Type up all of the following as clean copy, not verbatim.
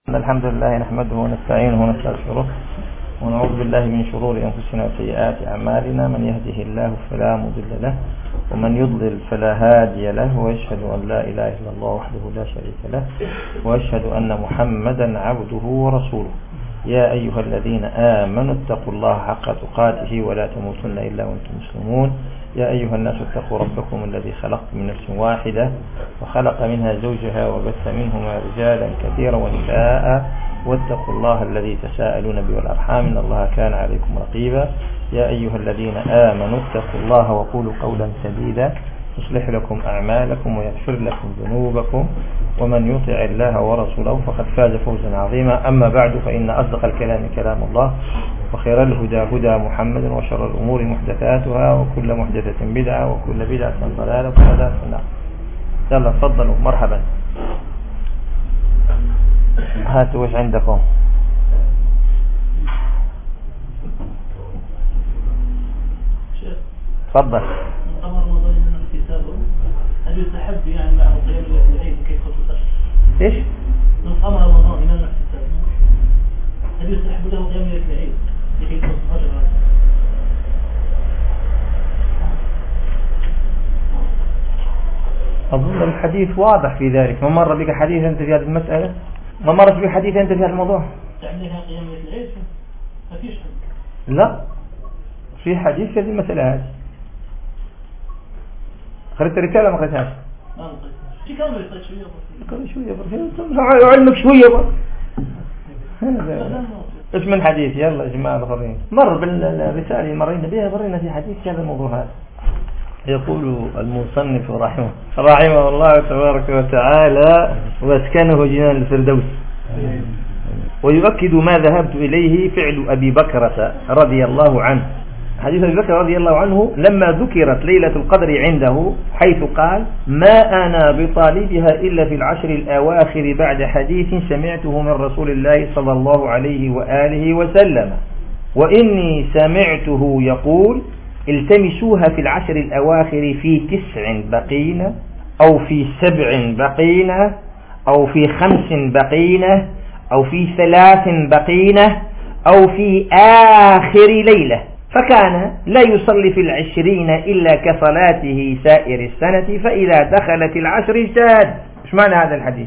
الحمد لله نحمده ونستعينه ونستغفره ونعوذ بالله من شرور أنفسنا وسيئات أعمالنا. من يهده الله فلا مضل له ومن يضلل فلا هادي له، وأشهد أن لا إله إلا الله وحده لا شريك له، وأشهد أن محمدا عبده ورسوله. يا أيها الذين آمنوا اتقوا الله حق تقاته ولا تموتن إلا وأنتم مسلمون. يا أيها الناس اتقوا ربكم الذي خلقكم من نفس واحدة وخلق منها زوجها وبث منهما رجالا كثيرا ونساء، واتقوا الله الذي تساءلون به والأرحام إن الله كان عليكم رقيبا. يا أيها الذين آمنوا اتقوا الله وقولوا قولا سديدا يصلح لكم أعمالكم ويغفر لكم ذنوبكم، ومن يطع الله ورسوله فقد فاز فوزا عظيما. أما بعد، فإن أصدق الكلام كلام الله، وخير الهدى هدى محمد، وشر الأمور محدثاتها، وكل محدثة بدعة، وكل بدعة ضلالة، وكل ضلالة في النار. يلا تفضلوا، مرحبا. هاتوا وش عندكم؟ تفضل. هل يستحب يعني مع قيام العيد كي يخصص ايش؟ من قام رمضان إلى الاحتساب، هل يستحب له قيام العيد لكي يخصص أجر؟ أظن الحديث واضح في ذلك. ما مر بك حديث أنت في هذه المسألة؟ ما مرت بك حديث أنت في هذا الموضوع؟ تعملها قيام العيد ما فيش حد. لا، في حديث في هذه المسألة هذه. قرأت الرسالة ما قرأتهاش؟ ما قرأتهاش. في كم قرأت شوية بس. قرأ شوية بس. علمك شوية بس. إيش من حديث؟ يلا يا جماعة الخيرين. مر بالرسالة مرينا بها، مرينا في حديث هذا الموضوع هذا. يقول المصنف رحمه الله تبارك وتعالى: واسكنه جنان الفردوس. ويؤكد ما ذهبت إليه فعل أبي بكرة رضي الله عنه. حديث أبي بكر رضي الله عنه لما ذكرت ليلة القدر عنده، حيث قال: ما أنا بطالبها إلا في العشر الأواخر بعد حديث سمعته من رسول الله صلى الله عليه وآله وسلم، وإني سمعته يقول: التمسوها في العشر الأواخر في 9 بقين، أو في 7 بقين، أو في 5 بقين، أو في 3 بقين، أو في آخر ليلة. فكان لا يصلي في 20 إلا كصلاته سائر السنة، فإذا دخلت العشر اجتهد. ايش معنى هذا الحديث؟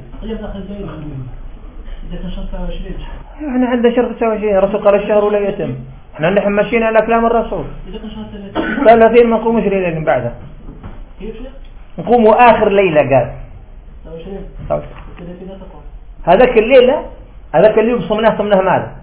احنا عندنا شرط 29. الرسول قال الشهر لا يتم. احنا نحن ماشيين على كلام الرسول. 30 ما نقومش ليلة من بعدها، نقوموا آخر ليلة. قال هذاك الليلة، هذاك اليوم صمناه ماذا؟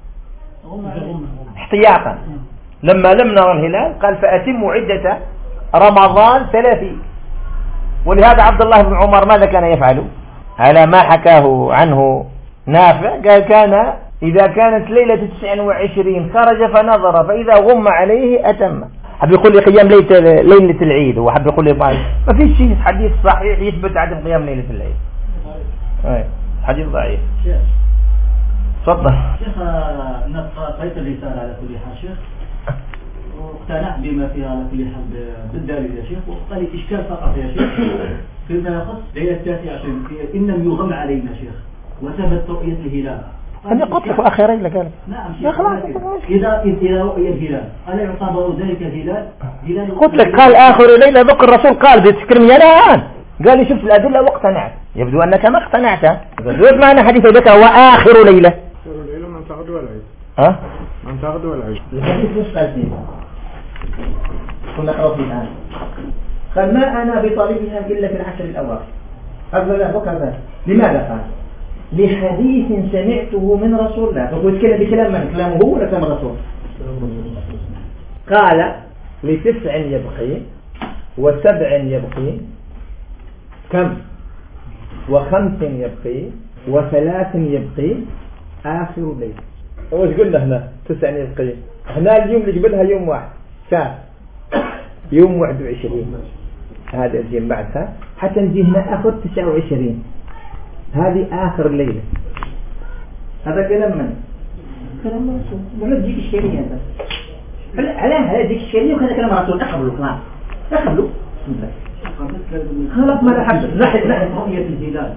احتياطا. لما لم نرى الهلال قال: فأتموا عدة رمضان 30. ولهذا عبد الله بن عمر ماذا كان يفعل؟ على ما حكاه عنه نافع، قال: كان إذا كانت ليلة 29 خرج فنظر فإذا غم عليه أتم. حب يقول لي قيام ليلة العيد، وحب يقول لي ما فيش شيء حديث صحيح يثبت عدم قيام ليلة العيد. حديث ضعيف. تفضل. شيخ، قرأت الرسالة على كل حال شيخ، واقتنعت بما فيها على كل حال بالدليل يا شيخ، وقال لي إشكال فقط يا شيخ فيما يخص ليلة 29 إن لم يغم علينا شيخ وثبت رؤية الهلال. أنا قلت لك آخر ليلة. قال: نعم شيخ، إذا رؤي الهلال ألا يعتبر ذلك هلال؟ قلت لك قال آخر ليلة. ذكر الرسول قال بتذكرني الآن، قال لي شفت الأدلة واقتنعت. يبدو أنك ما اقتنعت. ايش معنى حديث ذلك هو آخر ليلة؟ آخر ليلة من تغدو والعيد. من تغدو والعيد. الحديث مش قال فيه. كنا نقرأ فيه الآن. قال: ما أنا بطالبها إلا في العشر الأواخر. هذا وكذا. لماذا قال؟ لحديث سمعته من رسول الله. فقلت يتكلم بكلام من؟ كلامه هو ولا كلام الرسول؟ قال: ل9 يبقي، و7 يبقي، كم؟ و5 يبقي، و3 يبقي، آخر ليل. وش قلنا هنا؟ 9 يبقي. هنا اليوم اللي قبلها يوم واحد شهر، يوم 21. هذا اليوم بعدها حتى نجي هنا آخر 29. هذه آخر ليلة. هذا كلام من؟ كلام الرسول. ولا تجيك الشريعة هذا؟ على هذيك الشريعة وكذا كلام الرسول. أقبلوا خلاص، أقبلوا. خلاص ما لحد. رؤية الهلال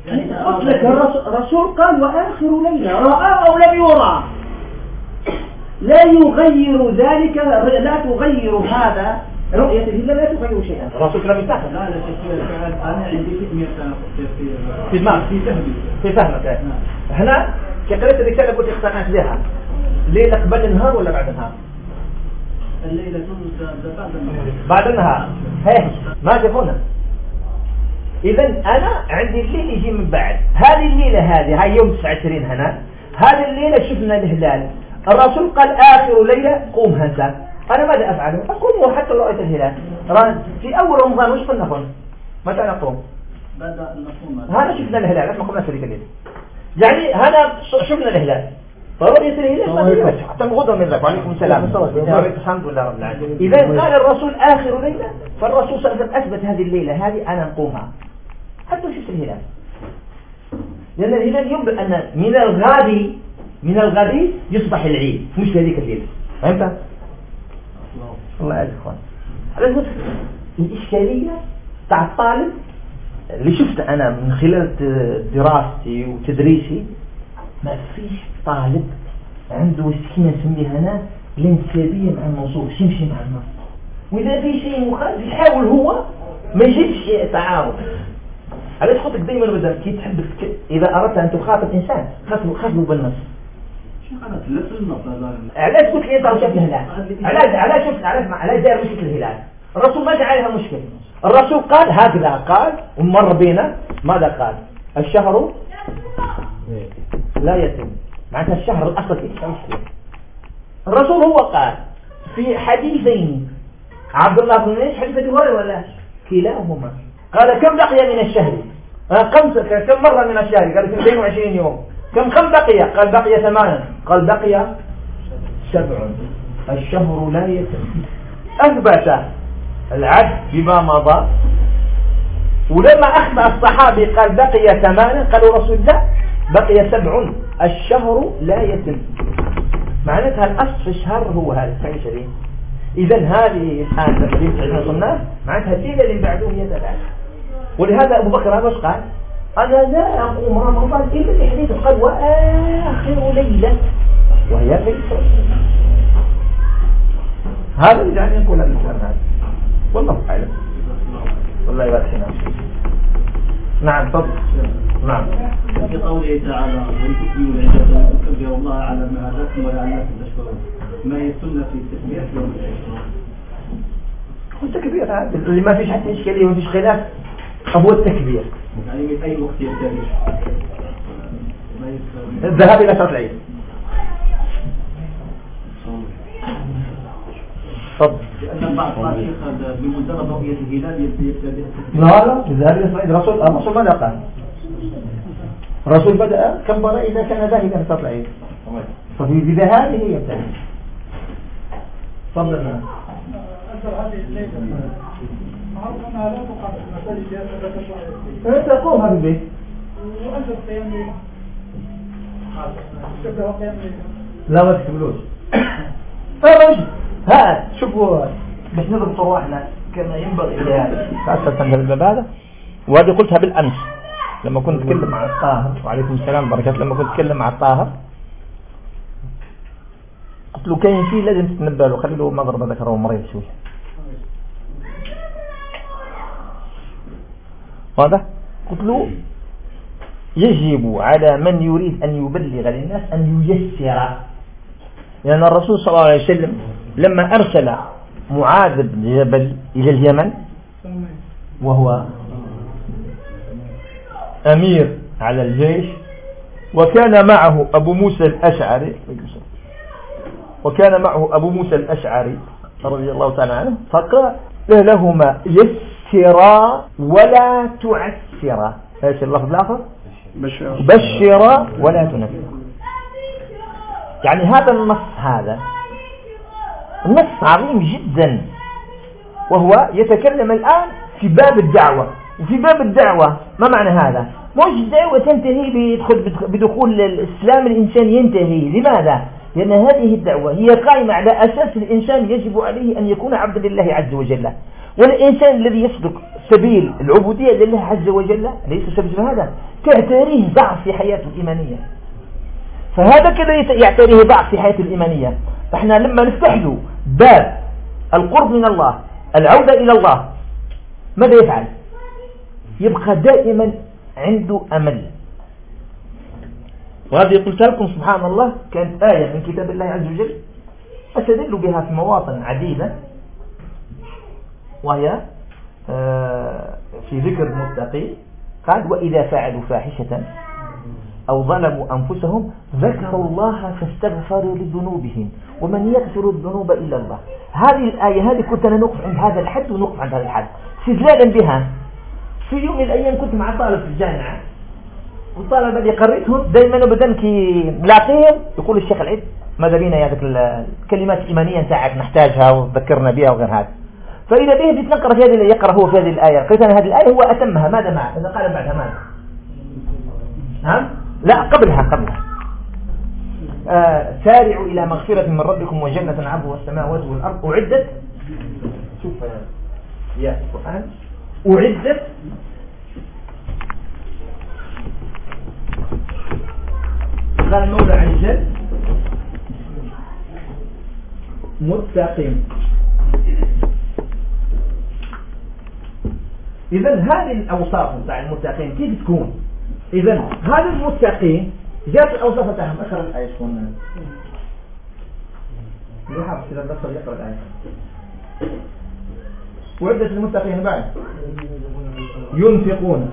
قلت لك الرسول قال وآخر ليلة رأى أو لم يرى، لا يغير ذلك، لا تغير هذا رؤية الهلال، لا تغير شيئا. الرسول كلام يستحق. لا أنا عندي كمية في دماغك في فهمك. هنا كقريت الرسالة قلت اقتنعت بها. ليلة قبل النهار ولا بعد النهار؟ الليلة بعد النهار. هي ما تفهمنا. إذا أنا عندي الليل يجي من بعد. هذه الليلة هذه هاي يوم 29 هنا. هذه الليلة شفنا الهلال. الرسول قال آخر ليلة قوم هنسا. أنا ماذا أفعل؟ أقوم حتى رؤية الهلال. في أول رمضان وش قلنا نقوم؟ متى نقوم؟ هذا شفنا الهلال. اسمع قمنا شريك الليل. يعني هذا شفنا الهلال. فرؤية الهلال ما في وجه حتى نغضوا من ذلك. وعليكم السلام. الحمد لله رب العالمين. إذا قال الرسول آخر ليلة، فالرسول صلى الله عليه وسلم أثبت هذه الليلة هذه أنا نقومها حتى شفت الهلال. لأن الهلال ينبئ أن من الغد يصبح العيد، مش في هذيك الليلة. فهمت؟ الله يعز إخوان. على الإشكالية تاع الطالب اللي شفت أنا من خلال دراستي وتدريسي، ما فيش طالب عنده سكينة نسميها هنا الانسيابية مع النصوص، يمشي مع النص، وإذا في شيء مخالف يحاول هو ما يجيبش تعارض. علاش خاطرك دائما بدل كي تحب إذا أردت أن تخاطب إنسان خاطبه بالنص. علاش قلت لي انت شفت الهلال؟ علاش داير مشكل الهلال؟ الرسول ما جعلها مشكل. الرسول قال هكذا، قال ومر بينا ماذا قال؟ الشهر لا يتم، معناتها الشهر الأصل فيه مشكلة. الرسول هو قال في حديثين، عبد الله بن مسعود حديث ابي هريره ولا كلاهما، قال كم بقي من الشهر؟ كم مرة من الشهر؟ قال 22 يوم. كم بقي؟ قال بقي 8. قال بقي 7. الشهر لا يتم. أثبت العد بما مضى. ولما أخطأ الصحابي قال بقي 8، قالوا رسول الله بقي 7. الشهر لا يتم. معناتها الأصل في الشهر هو هذا 29. إذا هذه الآن لما وصلنا معناتها الليلة اللي بعده هي 7. ولهذا أبو بكر هذا قال أنا لا أقوم رمضان إلا في حديث قال وآخر ليلة وهي ليلة. هذا اللي جعلني نقول الإسلام هذا. والله أعلم. والله يبارك فينا. نعم تفضل. نعم. في قوله تعالى ولتكبروا العزة وتكبروا الله على ما هداكم ولعلكم تشكرون، ما هي السنة في التكبير يوم العيد؟ التكبير هذا اللي ما فيش حتى إشكالية وما فيش خلاف، هو التكبير. يعني من أي وقت يبتدئ؟ الذهاب إلى صلاة العيد. طب لأن بعض الشيخ بمجرد رؤية الهلال يبتدئ. لا الذهاب إلى صلاة العيد. الرسول ماذا قال؟ الرسول بدأ كبر إذا كان ذاهبا إلى صلاة العيد، ففي ذهابه يبتدئ. تفضل. أنت قوم هذا البيت لا ما تكملوش. هذا شوفوا باش نضبط روحنا كما ينبغي لهذا خاصة الباب هذا. وهذه قلتها بالأمس لما كنت أتكلم مع الطاهر، وعليكم السلام بركات، لما كنت أتكلم مع الطاهر قلت له كاين شيء لازم تتنبه له، خلي له مضرب ذكره مريض شوي. واضح؟ قلت له يجب على من يريد أن يبلغ للناس أن ييسر، لأن الرسول صلى الله عليه وسلم لما أرسل معاذ بن جبل إلى اليمن وهو أمير على الجيش، وكان معه أبو موسى الأشعري رضي الله تعالى عنه، فقال لهما يسرا ولا تعسرا. ايش اللفظ الآخر؟ بشرا ولا تنفرا. يعني هذا النص عظيم جدا، وهو يتكلم الآن في باب الدعوة. وفي باب الدعوة ما معنى هذا؟ مش الدعوة تنتهي بدخول الإسلام الإنسان ينتهي. لماذا؟ لأن هذه الدعوة هي قائمة على أساس الإنسان يجب عليه أن يكون عبدا لله عز وجل، والإنسان الذي يسلك سبيل العبودية لله عز وجل ليس سبيل هذا تعتريه ضعف في حياته الإيمانية. فهذا كذا يعتريه ضعف في حياته الإيمانية. فإحنا لما نفتح له باب القرب من الله، العودة إلى الله، ماذا يفعل؟ يبقى دائما عنده أمل. وهذه قلت لكم سبحان الله كانت آية من كتاب الله عز وجل أستدل بها في مواطن عديدة، وهي في ذكر المتقين. قال وإذا فعلوا فاحشة أو ظلموا أنفسهم ذكروا الله فاستغفروا لذنوبهم ومن يغفر الذنوب إلا الله. هذه الآية هذه كنت أنا نقف عند هذا الحد ونقف عند هذا الحد استدلالا بها. في يوم من الأيام كنت مع طالب في الجامعة، والطالب اللي قريتهم دائما بدل كي نلاقيهم يقول الشيخ العيد ماذا بينا هذيك الكلمات الإيمانية نتاعك نحتاجها وذكرنا بها وغير هذا. فإذا به بديت نقرأ في هذه يقرأ هو في هذه الآية، قلت أنا هذه الآية هو أتمها. ماذا معه؟ إذا قال بعدها ماذا؟ نعم؟ لا قبلها سارعوا إلى مغفرة من ربكم وجنة عرضها السماوات والأرض أعدت. شوف يا القرآن أعدت قال المولى عز وجل متقين. إذن هذه الأوصاف بتاع المتقين كيف تكون؟ إذن هذا المتقين جاءت الأوصاف بتاعهم. أخر الآية شكون يحفظ إذا بصر يقرأ الآية. وعدة المتقين بعد ينفقون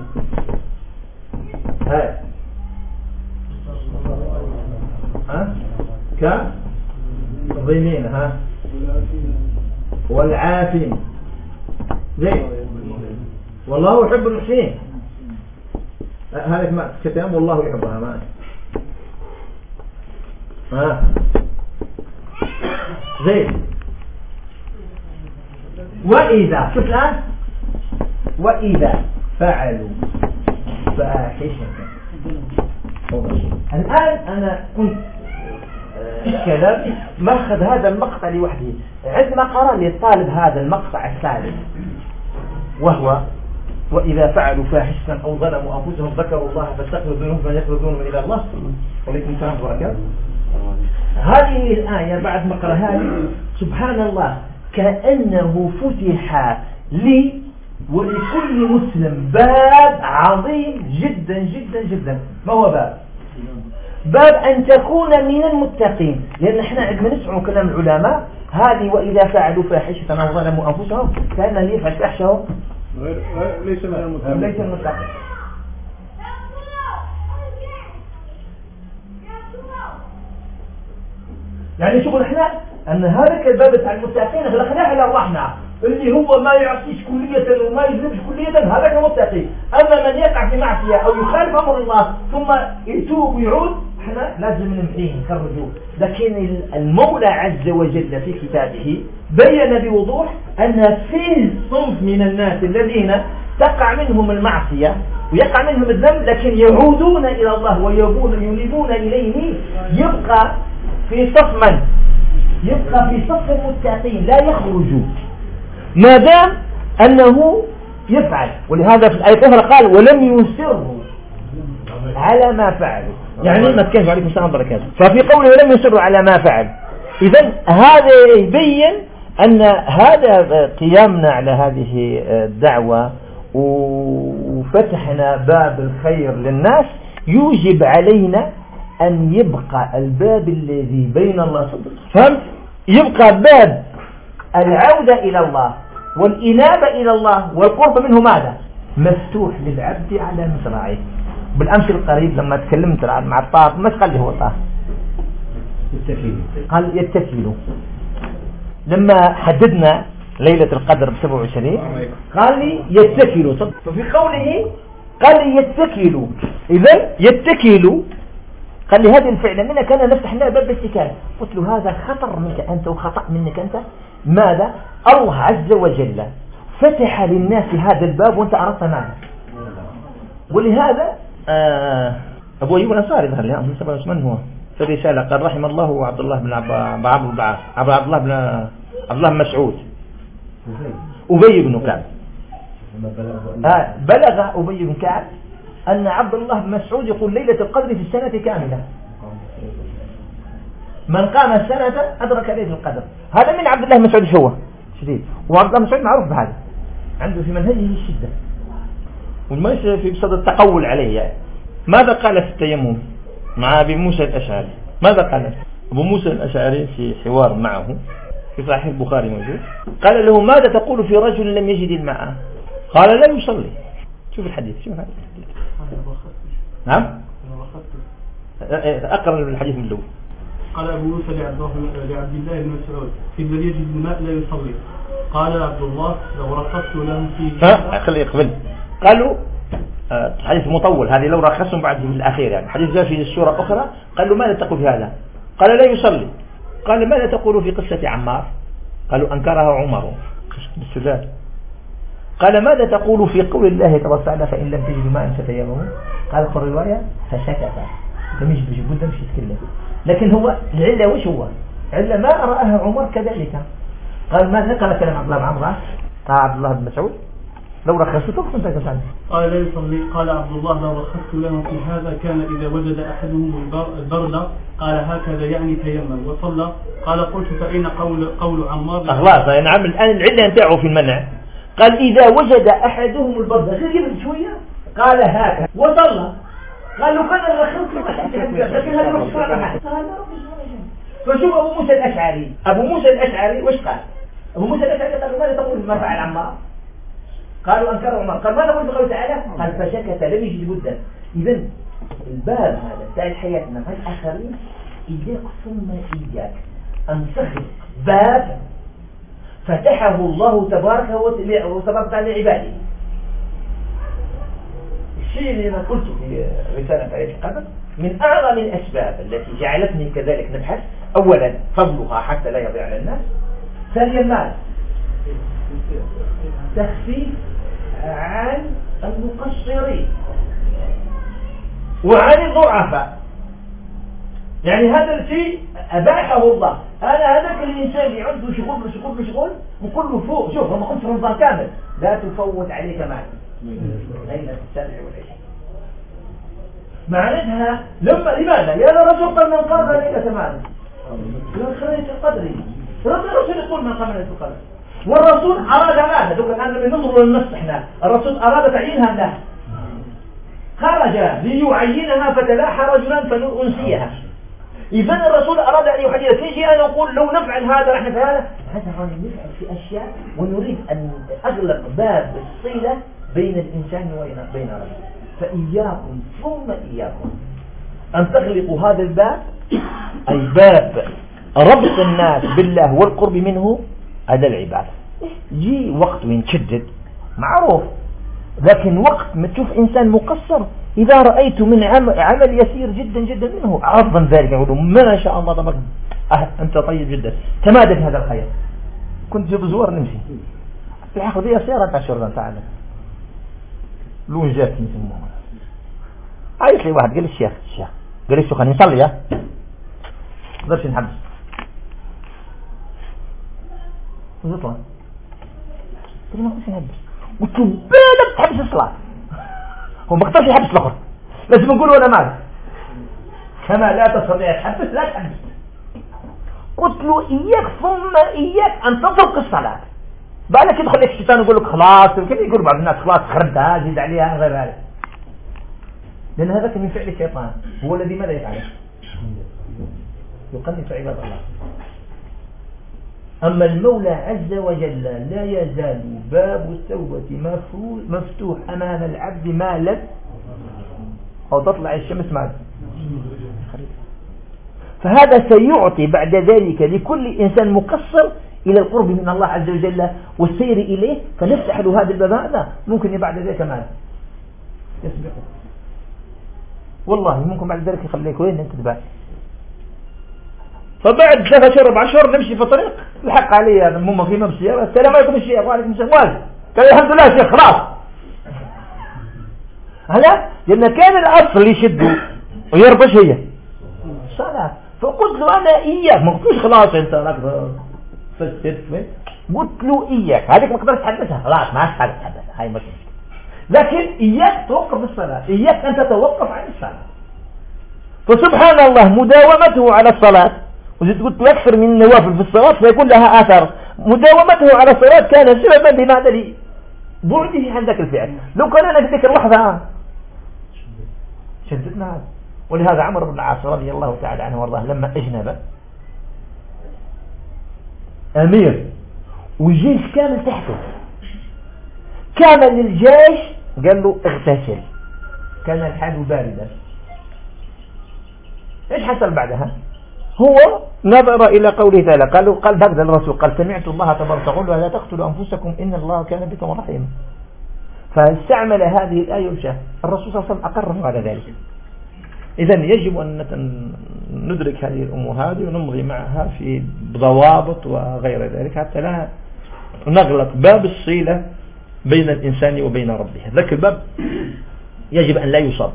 كظيمين والعافين زين والله يحب المحسنين. هذا ما كتاب والله يحبها ما زين. وإذا شوف الآن وإذا فعلوا فاحشة. الآن أنا كنت كلام ماخذ هذا المقطع لوحده. عندما قرأ لي الطالب هذا المقطع الثالث وهو وإذا فعلوا فاحشة أو ظلموا أنفسهم ذكروا الله فاستغفروا ذنوبهم من يغفر الذنوب إلى الله. وعليكم السلام وبركاته. هذه الآية بعد ما قرأها لي سبحان الله كأنه فتح لي ولكل مسلم باب عظيم جدا جدا جدا. ما هو باب أن تكون من المتقين. لأن احنا عندما نسمع كلام العلماء هذه وإذا فعلوا فاحشة أو ظلموا أنفسهم كأن اللي يفعل فاحشة ليس من المتقين. يعني شغل احنا أن هذا الباب تاع المتقين خلقناه على الرحمة اللي هو ما يعصيش كلية وما يذنبش كلية هذا كمتقي. أما من يقع في معصية أو يخالف أمر الله ثم يتوب ويعود احنا لازم نمحيه نخرجه. لكن المولى عز وجل في كتابه بين بوضوح أن في صنف من الناس الذين تقع منهم المعصية ويقع منهم الذنب لكن يعودون إلى الله وينيبون إليه يبقى في صف من؟ يبقى في صف المتقين لا يخرجوا ما دام أنه يفعل. ولهذا في الآية الأخرى قال ولم يصروا على ما فعلوا. يعني ما تكلم عليكم السلام وبركاته. ففي قوله ولم يصروا على ما فعل إذن هذا يبين أن هذا قيامنا على هذه الدعوة وفتحنا باب الخير للناس يوجب علينا أن يبقى الباب الذي بين الله فهمت؟ يبقى باب العودة إلى الله والإنابة إلى الله والقرب منه ماذا؟ مفتوح للعبد على مصراعيه. بالأمس القريب لما تكلمت مع الطاف ما قال لي هو طاف قال يتكلوا. لما حددنا ليلة القدر ب27 قال لي يتكلوا. ففي قوله قال لي يتكلوا إذن يتكلوا قال لي هذه الفعلة منك كان نفتح لها باب الاتكال. قلت له هذا خطر منك أنت وخطأ منك أنت. ماذا؟ الله عز وجل فتح للناس هذا الباب وانت أردت ماذا؟ ولهذا أبو أيوب الأنصاري ظهر لي من هو في الرسالة قال رحم الله عبد الله بن عبد الله بن مسعود أبي بن كعب. بلغ أبي بن كعب أن عبد الله بن مسعود يقول ليلة القدر في السنة كاملة، من قام السنة أدرك ليلة القدر. هذا من عبد الله بن مسعود هو شديد، وعبد الله بن مسعود معروف بهذا، عنده في منهجه الشدة والماشي في بصدد التقول عليه. يعني ماذا قال في التيمم مع أبي موسى الأشعري؟ ماذا قال أبو موسى الأشعري في حوار معه في صحيح البخاري موجود؟ قال له ماذا تقول في رجل لم يجد الماء؟ قال لا يصلي. شوف الحديث، شوف هذا الحديث. نعم أقرأ الحديث من الأول. قال أبو موسى لعبد الله بن مسعود في الذي يجد الماء لا يصلي. قال عبد الله لو رخصت له في خلي يقبل. قالوا حديث مطول هذه لو رخصهم بعد في الأخير، يعني حديث جاء في السورة أخرى. قالوا ماذا تقول في هذا؟ قال لا يصلي. قال ماذا تقول في قصة عمار؟ قالوا أنكرها عمر بالسداد. قال ماذا تقول في قول الله تبارك وتعالى فإن لم تجدوا ماء فتيمموا؟ قال في الرواية فسكت، لم يجد جبدا مش يتكلم. لكن هو العلة وش هو؟ علة ما رآها عمر كذلك. قال ما ذكر كلام عبد الله بن عمرو عبد الله بن مسعود لو رخصته كنت كسان. قال لا يصلي. قال عبد الله لو رخصت له في هذا كان إذا وجد أحدهم البرد قال هكذا يعني تيمم وصلى. قال قلت فأين قول عمار؟ خلاص نعم الآن العلة نتاعه في المنع. قال إذا وجد أحدهم البرد غير شوية قال هكذا وصلى. قال له كان رخصت لكن هذا مش فاهم. فشوف أبو موسى الأشعري وش قال؟ أبو موسى الأشعري قال ماذا تقول ما فعل عمار؟ قالوا أنكر عمر. قال ماذا تقول بقوله تعالى؟ قال فسكت لم يجد بدا. إذن الباب هذا بتاع حياتنا مع الآخرين إياك ثم إياك أن تخذ باب فتحه الله تبارك وتعالى لعباده. الشيء اللي أنا قلته في رسالة آية القدر من أعظم الأسباب التي جعلتني كذلك نبحث أولا فضلها حتى لا يضيع على الناس، ثانيا ماذا؟ تخفيف عن المقصرين وعن الضعفاء. يعني هذا الشيء أباحه الله. هذاك الإنسان اللي عنده شغل وكله فوق. شوف ما كنت رمضان كامل لا تفوت عليك مال ليلة السبع والعشرين. معناتها لماذا يا رسول قال من قام ليلة مال خلية القدر. الرسول يقول من قام ليلة القدر، والرسول أراد ماذا؟ دوك الآن بننظر للنص احنا الرسول أراد تعيينها له، خرج ليعينها فتلاحى رجلا فننسيها. إذن الرسول أراد أن يحدث. تيجي أنا أقول لو نفعل هذا رح نفعل هذا نفعل في أشياء ونريد أن أغلق باب الصلة بين الإنسان وبين ربه. فإياكم ثم إياكم أن تغلقوا هذا الباب، أي باب ربط الناس بالله والقرب منه. هذا العبادة يجي وقت وينشدد معروف، لكن وقت ما تشوف إنسان مقصر إذا رأيت من عمل يسير جدا جدا منه عظم ذلك يقولوا ما شاء الله تبارك أنت طيب جدا تمادى بهذا الخير. كنت جيب زوار نمشي الحقيقة دي سيارة تعشرنا تعالى لون جات نسموها. عايش لي واحد قال الشيخ قال لي خلينا نصلي يا قدرش نحبس نطلع. قلت له ما كنتش نحبس. قلت له بالك تحبس الصلاة. هو ما قدرش يحبس الأخر لازم نقول أنا مالك كما لا تستطيع تحبس لا تحبس. قلت له إياك ثم إياك أن تترك الصلاة. بالك يدخل لك الشيطان يقول لك خلاص كيف يقول بعض الناس خلاص خربتها زيد عليها غير ذلك، لأن هذا من فعل الشيطان هو الذي ماذا يفعله؟ يقنص عباد الله. أما المولى عز وجل لا يزال باب التوبة مفتوح أمام العبد ما لم أو تطلع الشمس معه. فهذا سيعطي بعد ذلك لكل إنسان مقصر إلى القرب من الله عز وجل والسير إليه، فنفتح له هذا الباب. هذا ممكن بعد ذلك ماذا يسبقه والله ممكن بعد ذلك يخليك وين أنت تبعي. فبعد 3 شهور 4 شهور نمشي في طريق الحق علي هذا مو في بالسيارة السلام عليكم الشيخ وعليكم السلام قال الحمد لله شيخ خلاص. هلا لأن كان الأصل يشدوا ويربش هي صلاة. فقلت له أنا إياك ما قلتلوش خلاص أنت لك فسد قلت له إياك هذيك ما قدرت تحدثها خلاص ما عادش تحدثها هاي مش لكن إياك توقف الصلاة، إياك أن تتوقف عن الصلاة. فسبحان الله مداومته على الصلاة، وزيد قلت أكثر من النوافل في الصلاة فيكون لها آثار. مداومته على الصلاة كان سببا لماذا؟ لبعده عن ذاك الفعل. لو كان أنا في تلك اللحظة شددنا. ولهذا عمرو بن العاص رضي الله تعالى عنه وارضاه لما أجنب أمير والجيش كامل تحته، كامل الجيش قال له اغتسل، كان الحال باردا. ايش حصل بعدها؟ هو نظر إلى قوله تعالى قال هكذا الرسول قال سمعت الله تبارك وتعالى لا تقتلوا أنفسكم إن الله كان بكم رحيما، فاستعمل هذه الآية وشاف الرسول صلى الله عليه وسلم أقره على ذلك. إذن يجب أن ندرك هذه الأمور هذه ونمضي معها في ضوابط وغير ذلك حتى لا نغلق باب الصلة بين الإنسان وبين ربه. ذاك الباب يجب أن لا يصاب،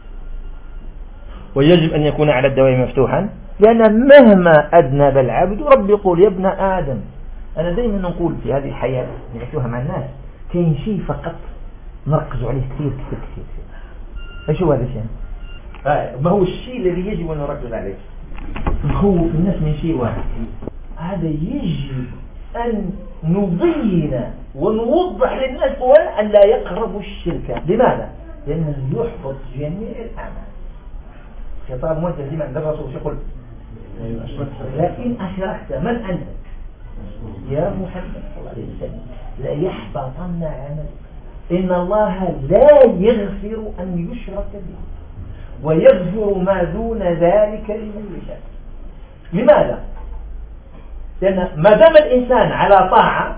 ويجب أن يكون على الدوام مفتوحا، لأن مهما أذنب العبد رب يقول يا ابن آدم. أنا دائما نقول في هذه الحياة نعيشها مع الناس كاين شيء فقط نركزوا عليه كثير كثير كثير. ايش هو هذا الشيء؟ ما هو الشيء الذي يجب أن نركز عليه؟ نخوف الناس من شيء واحد، هذا يجب أن نبين ونوضح للناس أن لا يقربوا الشرك. لماذا؟ لأنه يحبط جميع الأعمال. خطاب ملتزم عند الرسول يقول لئن أشركت من أنت يا محمد صلى الله عليه وسلم لا يحبطن عملك إن الله لا يغفر أن يشرك به ويغفر ما دون ذلك لمن يشاء. لماذا؟ لأن ما دام الإنسان على طاعة،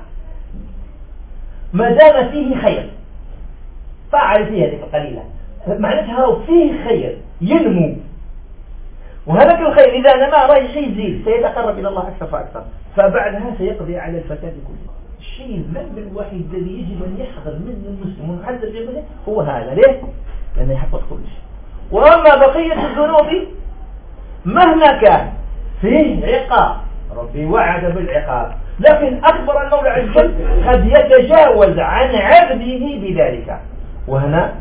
ما دام فيه خير، طاعة فيها ذلك القليلة معناتها فيه خير ينمو، وهذا الخير إذا نما راه يزيد سيتقرب إلى الله أكثر فأكثر، فبعدها سيقضي على الفساد كله. الشيء الذنب الوحيد الذي يجب أن يحذر منه المسلم ونحذر منه هو هذا. ليه؟ لأنه يحفظ كل شيء. وأما بقية الذنوب مهما كان فيه عقاب، ربي وعد بالعقاب، لكن أكبر المولى عز وجل قد يتجاوز عن عبده بذلك. وهنا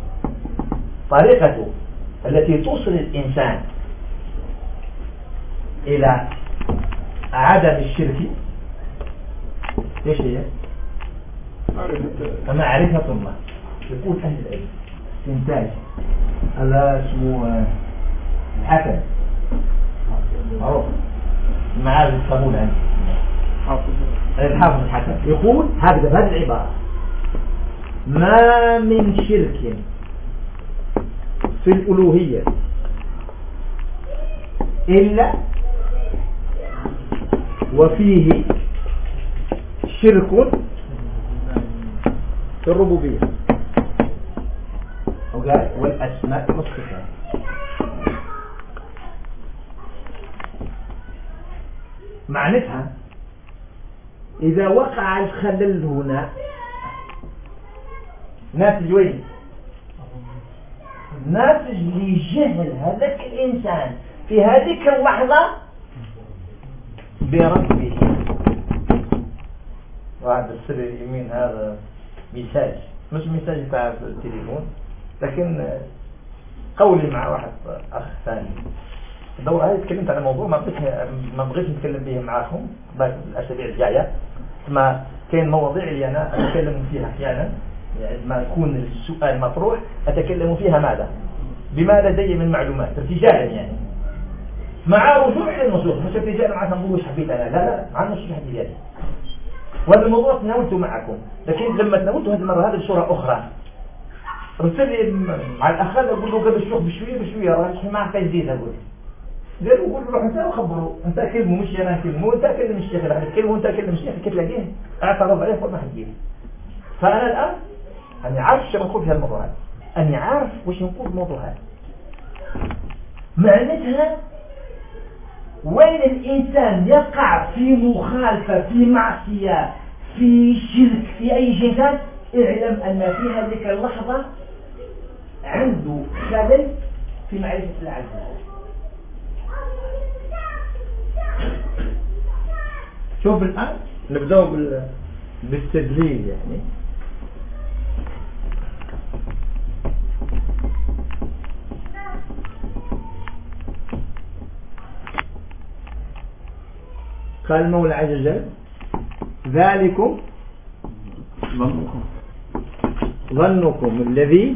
طريقة التي توصل الإنسان إلى عدم الشرك ايش هي؟ معرفة الله. يقول أهل العلم استنتاج هذا اسمه الحكم معروف معارف القبول عنه الحافظ الحكم يقول هكذا بهذه العبارة: ما من شرك في الألوهية إلا وفيه شرك في الربوبية والأسماء والصفات. معناتها إذا وقع الخلل هنا ناتج وين؟ ناتج لجهل هذاك الإنسان في هذيك اللحظة بربه. وهذا السر اليمين هذا مساج، مش مساج بتاع التليفون، لكن قولي مع واحد أخ ثاني الدورة هذه تكلمت على موضوع ما بغيتش نتكلم به معاكم الأسابيع الجاية. ما كاين مواضيع اللي أنا أتكلم فيها أحيانا ما يكون السؤال مطروح أتكلم فيها ماذا بما لدي من معلومات ارتجالا، يعني مع رجوع إلى النصوص، مش ارتجالا مع نقول حبيت أنا لا مع النصوص حديثي. وهذا الموضوع تناولته معكم، لكن لما تناولته هذه المرة هذه بصورة أخرى رسل لي مع الأخذ أقول له قبل الشيخ بشوية راه ما عرفت جديد أقول قالوا قول روح أنت وخبره أنت كلمه مش أنا كلمه وأنت كلم الشيخ اللي كلمه وأنت كلم الشيخ كيف تلاقيه اعترض عليه وما حد يجي. فأنا الآن أنا عارف شو نقول في الموضوع هذا، أنا عارف وش نقول في الموضوع هذا. معناتها وين الإنسان يقع في مخالفة في معصية في شرك في أي شيء كان، اعلم أن في هذه اللحظة عنده خلل في معرفة الله عز وجل. شوف الآن نبدأ بالتدليل. يعني قال المولى عز وجل ذلكم ظنكم الذي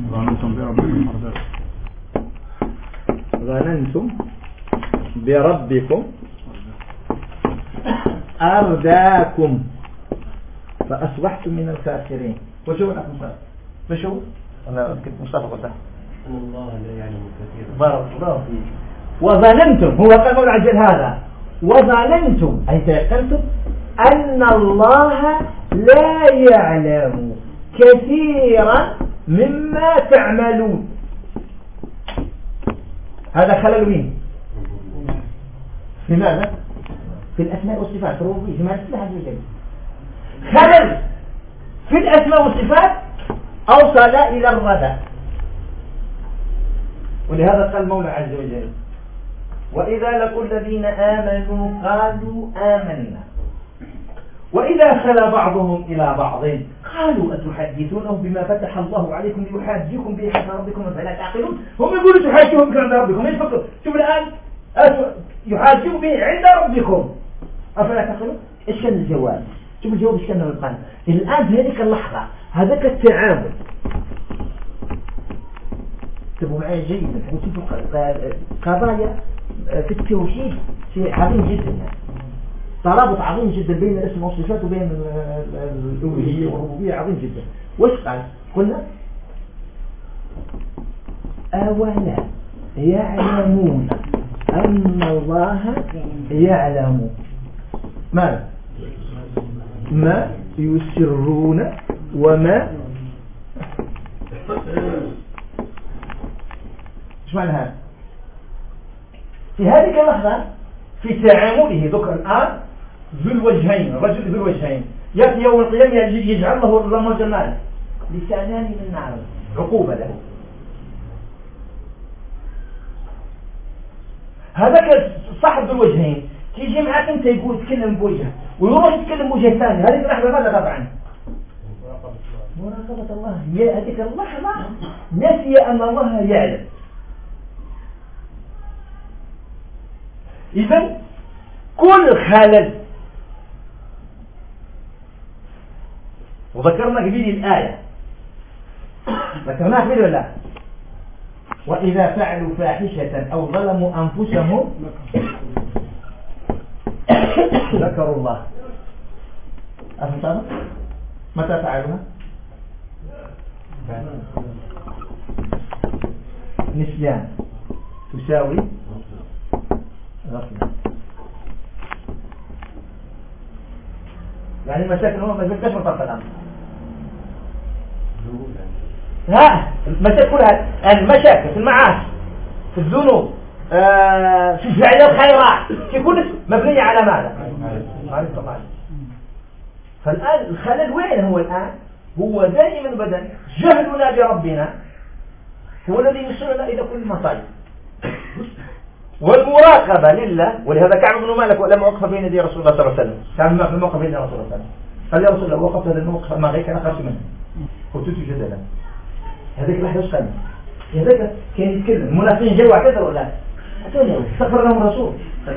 ظننتم بربكم أرداكم فأصبحتم من الخاسرين. وشو الأخ مصطفى؟ وشو؟ أنا كنت مصطفى قلتها. الله لا يعلم كثيرا. بارك الله فيك. وظننتم، هو قال المولى عز وجل هذا، وظننتم أي تيقنتم أن الله لا يعلم كثيرا مما تعملون. هذا خلل مين؟ في ماذا؟ في الأسماء والصفات الربوبية، في ما الله عز وجل. خلل في الأسماء والصفات أوصل إلى الردى، ولهذا قال المولى عز وجل وإذا لقوا الذين آمنوا قالوا آمنا وإذا خلا بعضهم إلى بعض قالوا أتحدثونهم بما فتح الله عليكم ليحاجكم به عند ربكم أفلا تعقلون. هم يقولوا تحاجوهم به عند ربكم، ايش فكروا؟ شوف الآن يحاجكم به عند ربكم أفلا تعقلون. ايش كان الجواب؟ شوف الجواب ايش كان القرآن الآن في هذيك اللحظة. هذاك التعامل انتبهوا معي جيدا، وشوفوا قضايا في التوحيد شيء عظيم جدا، يعني ترابط عظيم جدا بين الاسم والصفات وبين الألوهية والربوبية عظيم جدا. وش قال؟ قلنا أولا يعلمون أن الله يعلم ما يسرون وما ايش معنى هذا؟ في هذه اللحظة في تعامله ذكر الآن ذو الوجهين، الرجل ذو الوجهين يأتي يوم القيامة يجعل له الرمى جمال لسانان من نار عقوبة له. هذاك صاحب ذو الوجهين تيجي معك انت يقول تكلم بوجه ويروح يتكلم بوجه ثاني. هذه اللحظة ماذا طبعا؟ مراقبة الله. يا هذيك اللحظة نسي أن الله يعلم. إذن كل خلل، وذكرنا قبيل الآية، ذكرناها قبيل ولا؟ وإذا فعلوا فاحشة أو ظلموا أنفسهم ذكروا الله. أفهمت؟ متى فعلوها؟ نسيان تساوي غفلة. يعني المشاكل هو ما يفكرش من طرف الأمر. المشاكل كلها المشاكل في المعاصي، في الذنوب، في فعل الخيرات، في كل مبنية على ماذا؟ معرفة الله. فالآن الخلل وين هو الآن؟ هو دائما بدن جهلنا بربنا هو الذي يوصلنا إلى كل المصائب. والمراقبة لله، ولهذا كعب بن مالك ولما وقف بين يدي رسول الله صلى الله عليه وسلم، كعب في الموقف بين رسول الله صلى الله عليه وسلم قال يا رسول الله وقفت هذا الموقف ما غير كان خرج منه قلت جدلا. هذيك لحظة ايش قال؟ هذاك كان يتكلم المنافقين جاوا اعتذروا لا استغفر لهم الرسول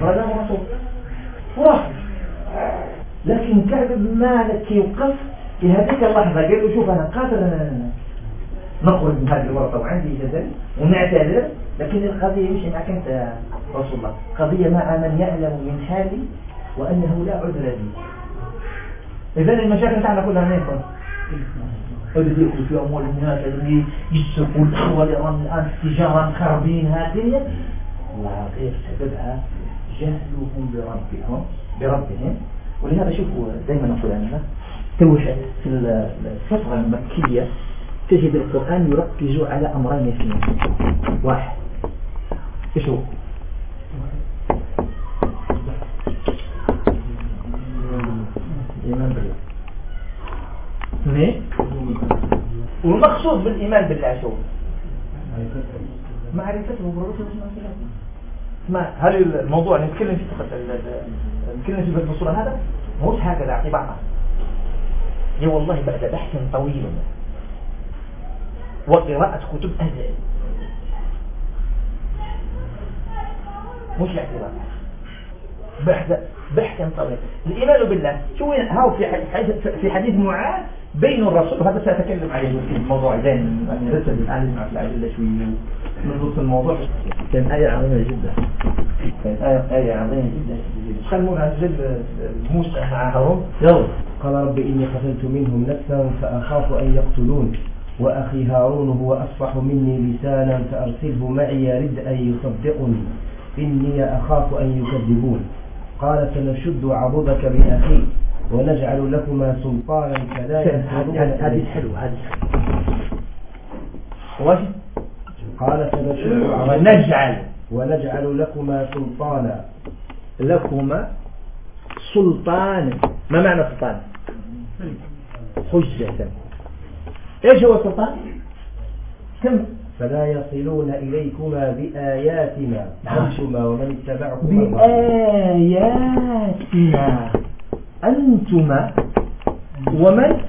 وراح. لكن كعب بن مالك يوقف في هذيك اللحظة قال له شوف أنا قادر أن نخرج من هذه الورطة وعندي جدل ونعتذر، لكن القضية مش معك أنت يا رسول الله، قضية مع من يعلم من حالي وأنه لا عذر لي. إذن المشاكل تاعنا كلها ما يكون اللي يأكل في أموال الناس، اللي يسرقوا الأخوة الآن تجارة خربين هذه الله غير سببها جهلهم بربهم. ولهذا شوفوا دائما نقول أننا توحد في الفترة المكية تجد القرآن يركز على أمرين اثنين. واحد ايش هو؟ الإيمان بالله. اثنين والمقصود بالإيمان بالله شو؟ معرفته وبرزته. ما هل الموضوع اللي نتكلم فيه في الصورة هذا مش هكذا عبارة هي والله بعد بحث طويل وقراءة كتب أهل مش اعتراف. بحثا طويلا. الإيمان بالله شو هاو في حديث معاذ بين الرسول، وهذا سأتكلم عليه في الموضوع زين يعني رسل الآن مع العجلة شوية نربط الموضوع. كان آية عظيمة جدا، كان آية عظيمة جدا. خلونا نجد موسى مع هارون. يلا. قال رب إني قتلت منهم نفسا فأخاف أن يقتلون وأخي هارون هو أصفح مني لسانا فأرسله معي يرد أن يصدقني إني أخاف أن يكذبون. قال سنشد عضدك بأخي ونجعل لكما سلطانا فلا ينصرون. هذه حلوة هذه واجب. قال سنشد ونجعل لكما سلطانا. لكما سلطانا، ما معنى سلطان؟ حجة. ايش هو السلطان؟ كم؟ فلا يصلون إليكما بآياتنا أنتما ومن اتبعكما بآياتنا أنتما ومن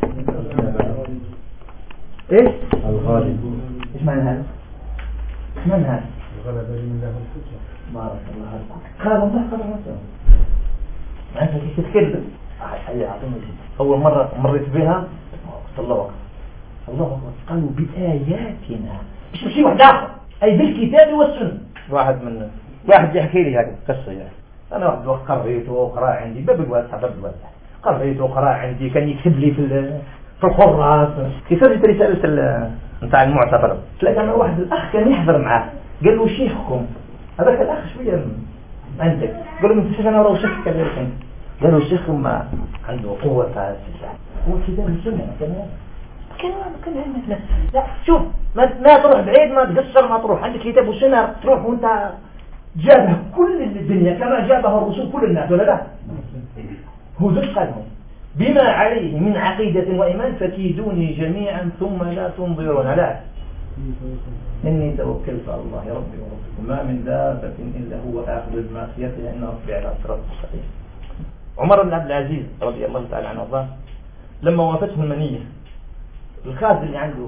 ايش؟ الغالب. ايش معنى هذا؟ ايش معنى هذا؟ الغلبة لله الحجة. بارك الله فيك. قال مثلا أنت كيف تتكلم؟ هي عظيمة جدا. أول مرة مريت بها الله أكبر قالوا بآياتنا، مش شيء واحد آخر، أي بالكتاب والسنة. واحد يحكي لي هذه القصة يعني. أنا واحد وقت قريته وقراء عندي باب الواسع قريته وقراء عندي، كان يكتب لي في الخراس كتبت رسالة نتاع المعتبر. تلاقي أنا واحد الأخ كان يحضر معاه قال له شيخكم هذاك الأخ شوية عندك، قال له من شيخ أنا وراه شيخ كذلك. قال له الشيخ ما عنده قوة على السلاح، هو كتاب السنة كان عندك. لا شوف ما تروح بعيد، ما تقصر، ما تروح عندك كتاب السنة تروح وانت جابه كل الدنيا كما جابه الرسول كل الناس ولا لا؟ هو ذلك قالهم بما عليه من عقيدة وإيمان فكيدوني جميعا ثم لا تنظرون. لا إني توكلت على الله ربي وربكم ما من دابة إلا هو آخذ بناصيتها إن ربي على صراط مستقيم. عمر بن عبد العزيز رضي الله تعالى عنه وارضاه لما وافته المنية الخازن اللي عنده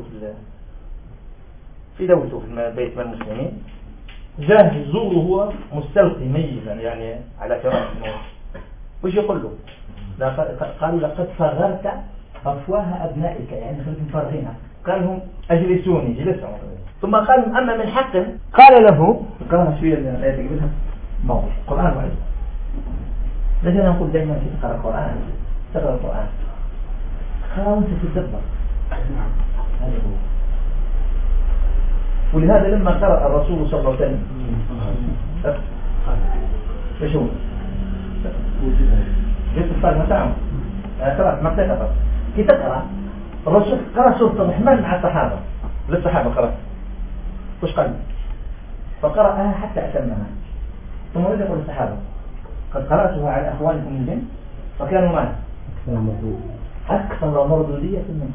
في دولته في بيت من المسلمين جاه يزوره هو مستلقي ميتا يعني على فراش الموت. وش يقول له؟ قالوا لقد صغرت أفواه أبنائك، يعني خليك مفرغينها. قال لهم أجلسوني، جلسوا. ثم قال لهم أما من حق قال له قرأنا شوية الآية تقبلها موضوع القرآن وعيد. لكن نقول دائما في تقرأ القرآن تقرأ القرآن خلاص أنت تتدبر. هذا هو. ولهذا لما قرأ الرسول صلى الله عليه وسلم ايش هو؟ جبت الفاتحة تعمل قرأت ما بتقرأ كي تقرأ الرسول قرأ سورة الرحمن مع الصحابة للصحابة قرأ وش قال؟ فقرأها حتى أتمها ثم رجع يقول الصحابة قد قرأتها على أخوانكم من الجن فكانوا معنا أكثر مردودية منه.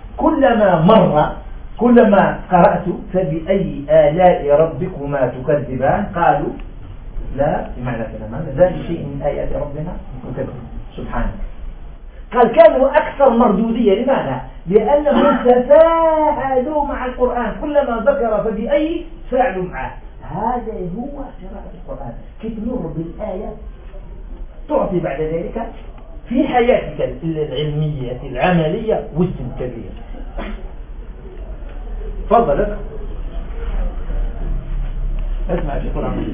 كلما قرأت فبأي آلاء ربكما تكذبان قالوا لا بمعنى كلام ذلك شيء من آيات ربنا نكذب سبحانه. قال كانوا أكثر مردودية. لماذا؟ لأنهم تفاعلوا مع القرآن، كلما ذكر فبأي فعلوا معه. هذا هو قراءة القرآن، كي تمر بالآية تعطي بعد ذلك في حياتك العلمية العملية وزن كبير. تفضل اسمع في القرآن.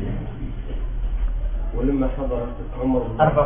ولما حضر عمر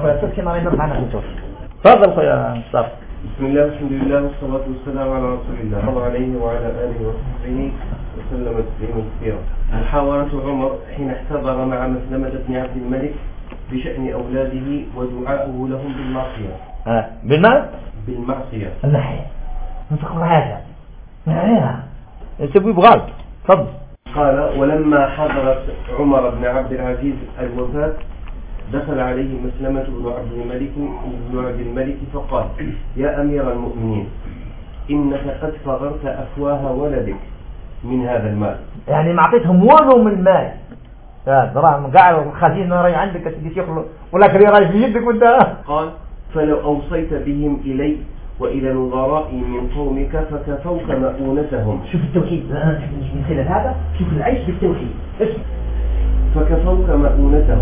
تفضل يا مصطفى. بسم الله والحمد لله والصلاة والسلام على رسول الله صلى الله عليه وعلى آله وصحبه وسلم تسليما كثيرا. محاورة عمر حين احتضر مع مسلمة بن عبد الملك بشأن أولاده ودعاؤه لهم بالمعصية. بالمعصية. النحية نتقرأ هذا نعيها تبوي بغالب. تفضل. قال ولما حضرت عمر بن عبد العزيز الوفاة دخل عليه مسلمة بن عبد الملك فقال يا أمير المؤمنين إنك قد فغرت أفواه ولدك من هذا المال. يعني ما أعطيتهم ولو من المال دراهم قاعد خزينة راي عندك سيدي شيخ ولكن راي في يدك وانت. قال فلو أوصيت بهم إلي وإلى نظرائي من قومك فكفوك مؤونتهم. شوف التوحيد من خلال هذا شوف العيش بالتوحيد. اسمع فكفوك مؤونتهم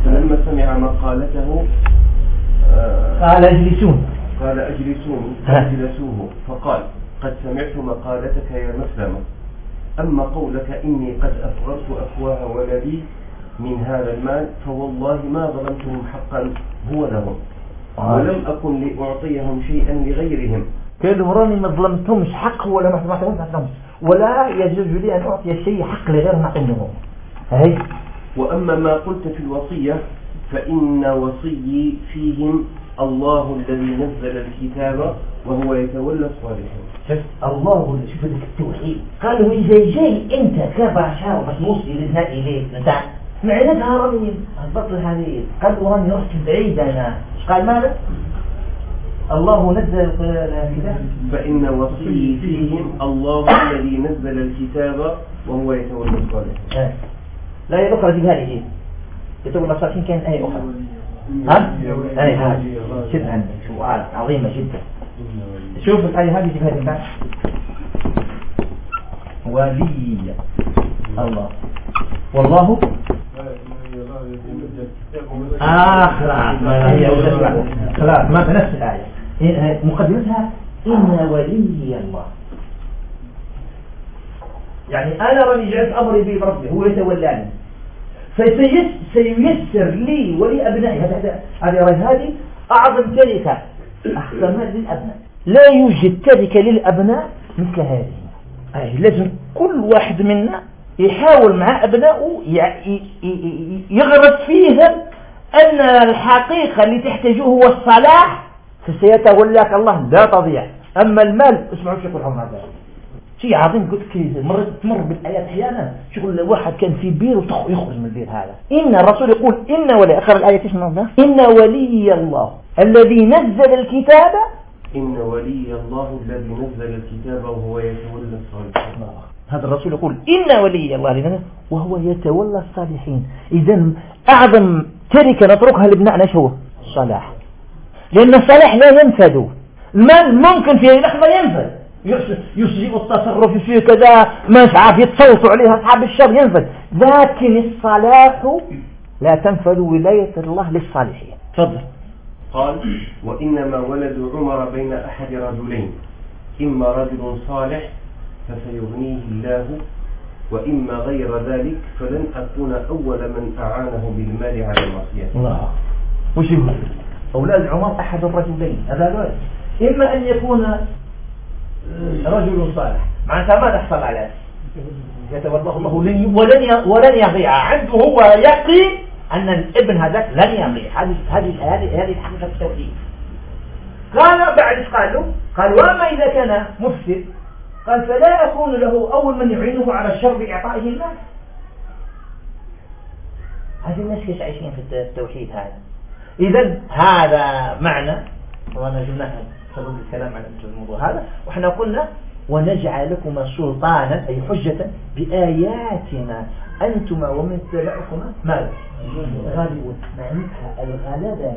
فلما سمع مقالته قال اجلسون، قال أجلسوني فأجلسوه، فقال قد سمعت مقالتك يا مسلمة، أما قولك إني قد أفغرت أفواه ولدي من هذا المال فوالله ما ظلمتهم حقا هو لهم، ولم أكن لأعطيهم شيئا لغيرهم. كانوا راني ما ظلمتهمش حق ولا ما ظلمتهمش، ولا يجوز لي أن أعطي شيء حق لغير ما عندهم. هاي. وأما ما قلت في الوصية فإن وصيي فيهم الله الذي نزل الكتاب وهو يتولى الصالحين. شوف الله، شوف لك التوحيد. قالوا إذا جاي أنت كبشر بس موصي لنا إليك أنت معناتها راني البطل هذه. قالوا راني رحت بعيد أنا. إيش قال مالك؟ الله نزل الكتاب فإن وصيي فيهم الله الذي نزل الكتاب وهو يتولى الصالحين. لا هي أخرى جيبها لي. يتولى الصالحين كانت آية أخرى. ها؟ آية هذه شد عندك سؤال عظيمة جدا. شوف الآية هذه جيبها لي. ولي الله والله خلاص ما نفس الآية مقدمتها إن ولي الله، يعني أنا راني جعلت أمري بيد ربي هو يتولاني فسييسر لي ولي أبنائي. هذه أعظم تركة أحسن للأبناء. لا يوجد تركة للأبناء مثل هذه. لازم كل واحد منا يحاول مع أبنائه يغرس فيهم أن الحقيقة اللي تحتاجه هو الصلاح، فسيتولاك الله لا تضيع. أما المال اسمعوا شكل عمر هذا شيء عظيم. قلت مرة تمر بالآيات أحيانا شغل واحد كان في بير ويخرج من البير هذا. إن الرسول يقول إن ولي آخر الآية تسمعون إن ولي الله الذي نزل الكتاب، إن ولي الله الذي نزل الكتاب وهو يتولى الصالحين. هذا الرسول يقول إن ولي الله وهو يتولى الصالحين. إذن أعظم تركة نتركها لابنائنا شو؟ الصلاح. لأن الصلاح لا ينفذ. المال ممكن في لحظة ينفذ، يسجئ التصرف فيه كذا ما عارف يتصوتوا عليها أصحاب الشر ينفذ، لكن الصلاح لا تنفذ ولاية الله للصالحين. تفضل. قال وإنما ولد عمر بين أحد رجلين، إما رجل صالح فسيغنيه الله، وإما غير ذلك فلن أكون أول من أعانه بالمال على المعصية. الله. وش يقول؟ أولاد عمر أحد الرجلين، هذا الولد إما أن يكون رجل صالح، معناتها ما تحصل على يتولاه الله ولن يضيع عنده، هو يقين أن الابن هذاك لن يضيع. هذه الحقيقة التوحيد. قال بعد ايش قال وما إذا كان مفسد قال فلا أكون له أول من يعينه على الشر بإعطائه المال. هذه الناس كيف عايشين في التوحيد هذا. إذن هذا معنى، وأنا جبنا سبب الكلام عن الموضوع هذا، وإحنا قلنا ونجعل لكم سلطانا أي حجة بآياتنا أنتما ومن تبعكما ماذا؟ غالبون. معناتها الغلبة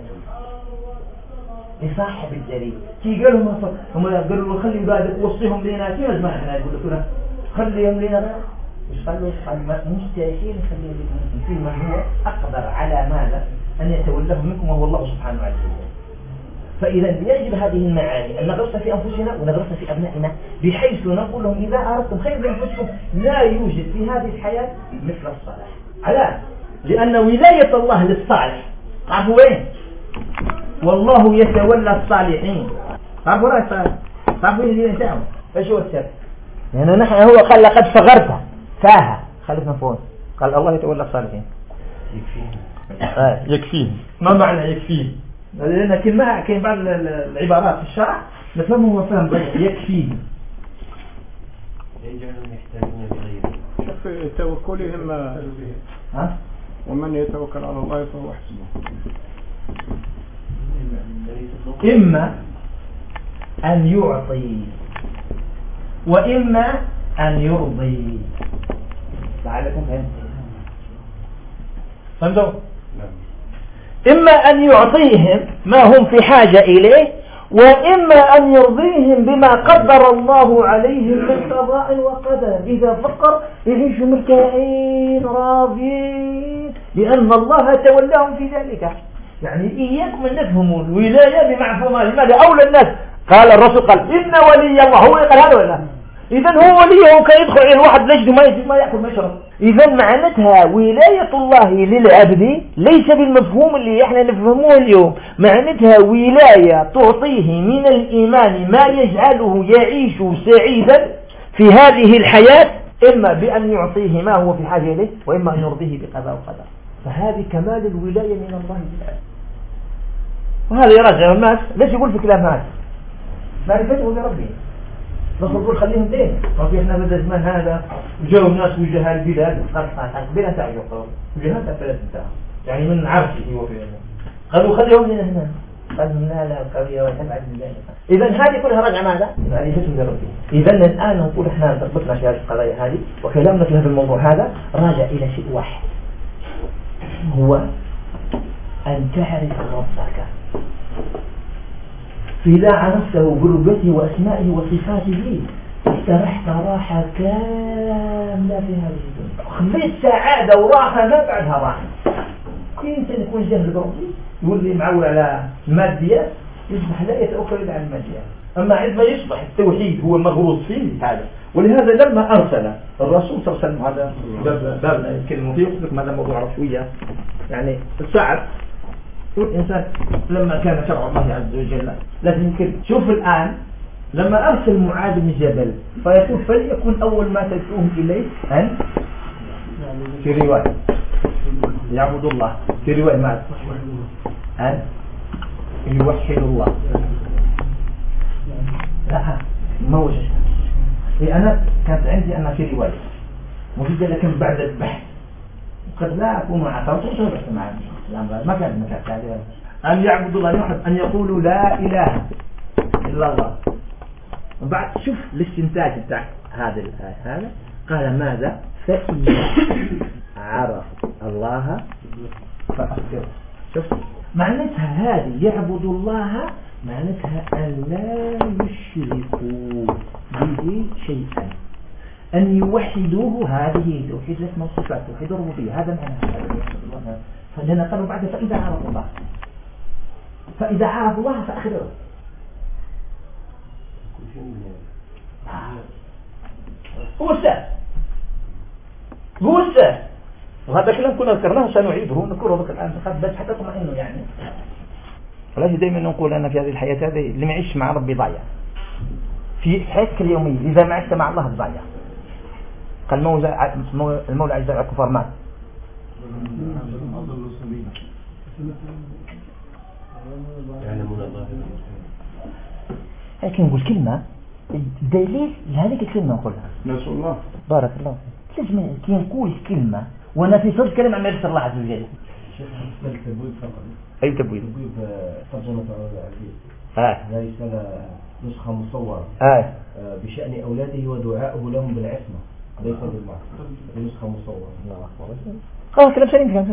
لصاحب الدليل. كي قالوا هم قالوا له خلي بالك وصيهم لنا كيف ما احنا نقول لك خليهم لنا. ايش قالوا؟ قال مستحيل نخلي لكم في من هو اقدر على ماذا ان يتولاه منكم وهو الله سبحانه وتعالى. فاذا يجب هذه المعاني ان نغرس في انفسنا ونغرس في ابنائنا، بحيث نقول لهم اذا اردتم خير لانفسكم لا يوجد في هذه الحياه مثل الصلاح. على لان ولايه الله للصالح. تعرفوا وين؟ والله يتولى الصالحين. تعرفوا رأي الصالح؟ تعرفوا اللي نتاعهم ايش هو السر؟ يعني نحن هو قال لقد فغرتها فاها خلفنا فوق، قال الله يتولى الصالحين. يكفيه. ما معنى يكفيه؟ لأن كلمة كاين بعض العبارات في الشرع نفهمه وفهم يكفيه. يجعلهم يحتاجون لغيره. شوف توكلهم ومن يتوكل على الله فهو حسبه. إما أن يعطي وإما أن يرضي. لعلكم فهمتوا؟ إما أن يعطيهم ما هم في حاجة إليه، وإما أن يرضيهم بما قدر الله عليهم من قضاء وقدر. إذا فقر يعيشوا مرتاحين راضين، لأن الله تولاهم في ذلك. يعني إياكم أن نفهموا الولاية بمعفومها. لماذا أولى الناس؟ قال الرسول قال إن ولي الله هو قال هذا ولا؟ إذن هو وليه كان يدخل إلى الواحد لجد ما يأكل ما يشرب. إذن معناتها ولاية الله للعبد ليس بالمفهوم اللي احنا نفهموه اليوم. معناتها ولاية تعطيه من الإيمان ما يجعله يعيش سعيدا في هذه الحياة، إما بأن يعطيه ما هو في حاجة إليه، وإما أن يرضيه بقضاء وقدر. فهذه كمال الولاية من الله للعبد. وهذا يراجع الناس ليش يقول في كلام هذا؟ معرفته بربه. نقول خليهم دين. وفي احنا بدأ زمان هذا جاءوا الناس وجهاء البلاد بلا تعجب وجهاء البلاد بتاعهم يعني من عرفه وفيه قالوا خليهم لنا هنا قالوا لا القضية وتبعد من ذلك. إذا هذه كلها رجع ماذا؟ معرفته بربه. إذا الآن نقول احنا ضبطنا في هذه القضايا هذه وكلامنا في هذا الموضوع هذا راجع إلى شيء واحد، هو أن تعرف ربك إذا عرفته بربته وأسمائه وصفاته استرحت راحة كاملة في هذه الدنيا، خليت سعادة وراحة ما بعدها راحة. كل إنسان يكون جاهل بربه يقول لي معول على الماديات يصبح لا يتأكل إلا على الماديات. أما عندما يصبح التوحيد هو مغروس فيه هذا، ولهذا لما أرسل الرسول صلى الله عليه وسلم هذا بابنا الكلمة فيه يقول لكم هذا موضوع رسوية يعني الساعة والإنسان لما كان شرع الله عز وجل لازم يمكن. شوف الآن لما أرسل معاذ بن جبل فيقول فليكن أول ما تدعوهم إليه أن في رواية يعبد الله، في رواية ماذا؟ أن يوحد الله. لا ما وجه أنا كانت عندي أنا في رواية موجودة لكن بعد البحث قد لا أكون عثرت وصبحت معي ما كان هذا أن يعبد الله يوحد، أن يقولوا لا إله إلا الله. وبعد شوف الاستنتاج بتاع هذا الآية هذا قال ماذا؟ فإذا عرف الله فأخبره. شوف معناتها هذه يعبد الله معناتها أن لا يشركوا به شيئا، أن يوحدوه. هذه توحيد الأسماء والصفات، توحيد الربوبية، هذا معنى فلنا قالوا بعد فإذا عرف الله، فإذا عرف الله فأخبره. هو السهل وهذا كلام كنا ذكرناه سنعيده نذكره الآن بس حتى تطمئنوا يعني. فلاش دائما نقول أنا في هذه الحياة هذه اللي ما يعيش مع ربي ضايع في حياتك اليومية. إذا ما عشت مع الله ضايع. قال المولى عز وجل الكفار مات لكن نقول كلمة دليل لهذه الكلمة نقولها نسأل الله بارك الله فيك. لازم كي نقول كلمة وانا في صدق كلمة عن معرفة الله عز وجل. التبويب فقط. أي تبويب؟ تبويب ترجمة العزيز. هذه رسالة نسخة مصورة. بشأن أولاده ودعائه لهم بالعصمة ليس بالمعصية. نسخة مصورة. الله أكبر. كلام سليم كلام.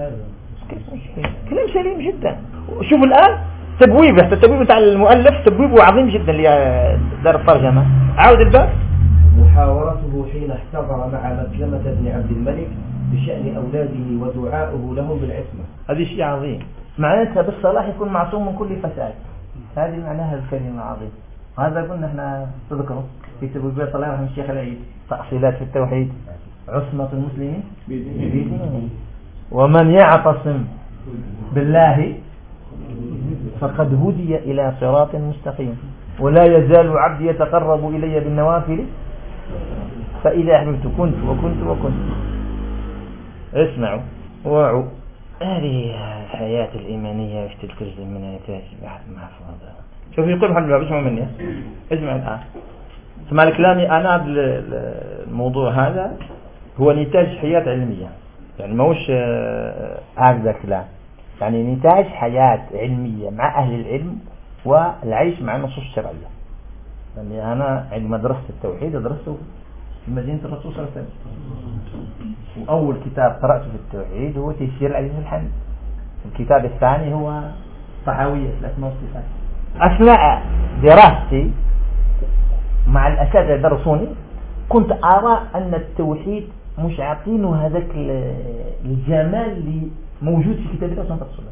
كلام سليم جدا. شوف الآن تبويب التبويب بتاع المؤلف تبويبه عظيم جدا لدار الترجمة. عاود الباب. محاورته حين احتضر مع مسلمة بن عبد الملك بشأن أولاده ودعائه لهم بالعصمة. هذا شيء عظيم. معناتها بالصلاح يكون معصوم من كل فساد. هذه معناها الكلمة عظيم. هذا قلنا احنا تذكره في تبويبات الله يرحم الشيخ العيد تأصيلات في التوحيد. عصمة المسلمين بدينه ومن يعتصم بالله فقد هدي إلى صراط مستقيم ولا يزال عبدي يتقرب إلي بالنوافل فإذا أحببت كنت اسمعوا وعوا. هذه الحياة الإيمانية وش تلتزم منها نتاج بحث محفوظة. شوف يقول محمد باب اسمعوا مني اسمع الآن اسمع كلامي أنا. الموضوع هذا هو نتاج حياة علمية يعني ما هوش هكذا كلام يعني نتاج حياة علمية مع أهل العلم والعيش مع النصوص الشرعية. يعني أنا عندما درست التوحيد درسته في مدينة الرسول صلى الله عليه وسلم. وأول كتاب قرأته في التوحيد هو تيسير العزيز الحميد. الكتاب الثاني هو طحاوية الأسماء والصفات. أثناء دراستي مع الأساتذة درسوني كنت أرى أن التوحيد مش عاطينه هذاك الجمال اللي موجود في كتاب الله سنة الرسول.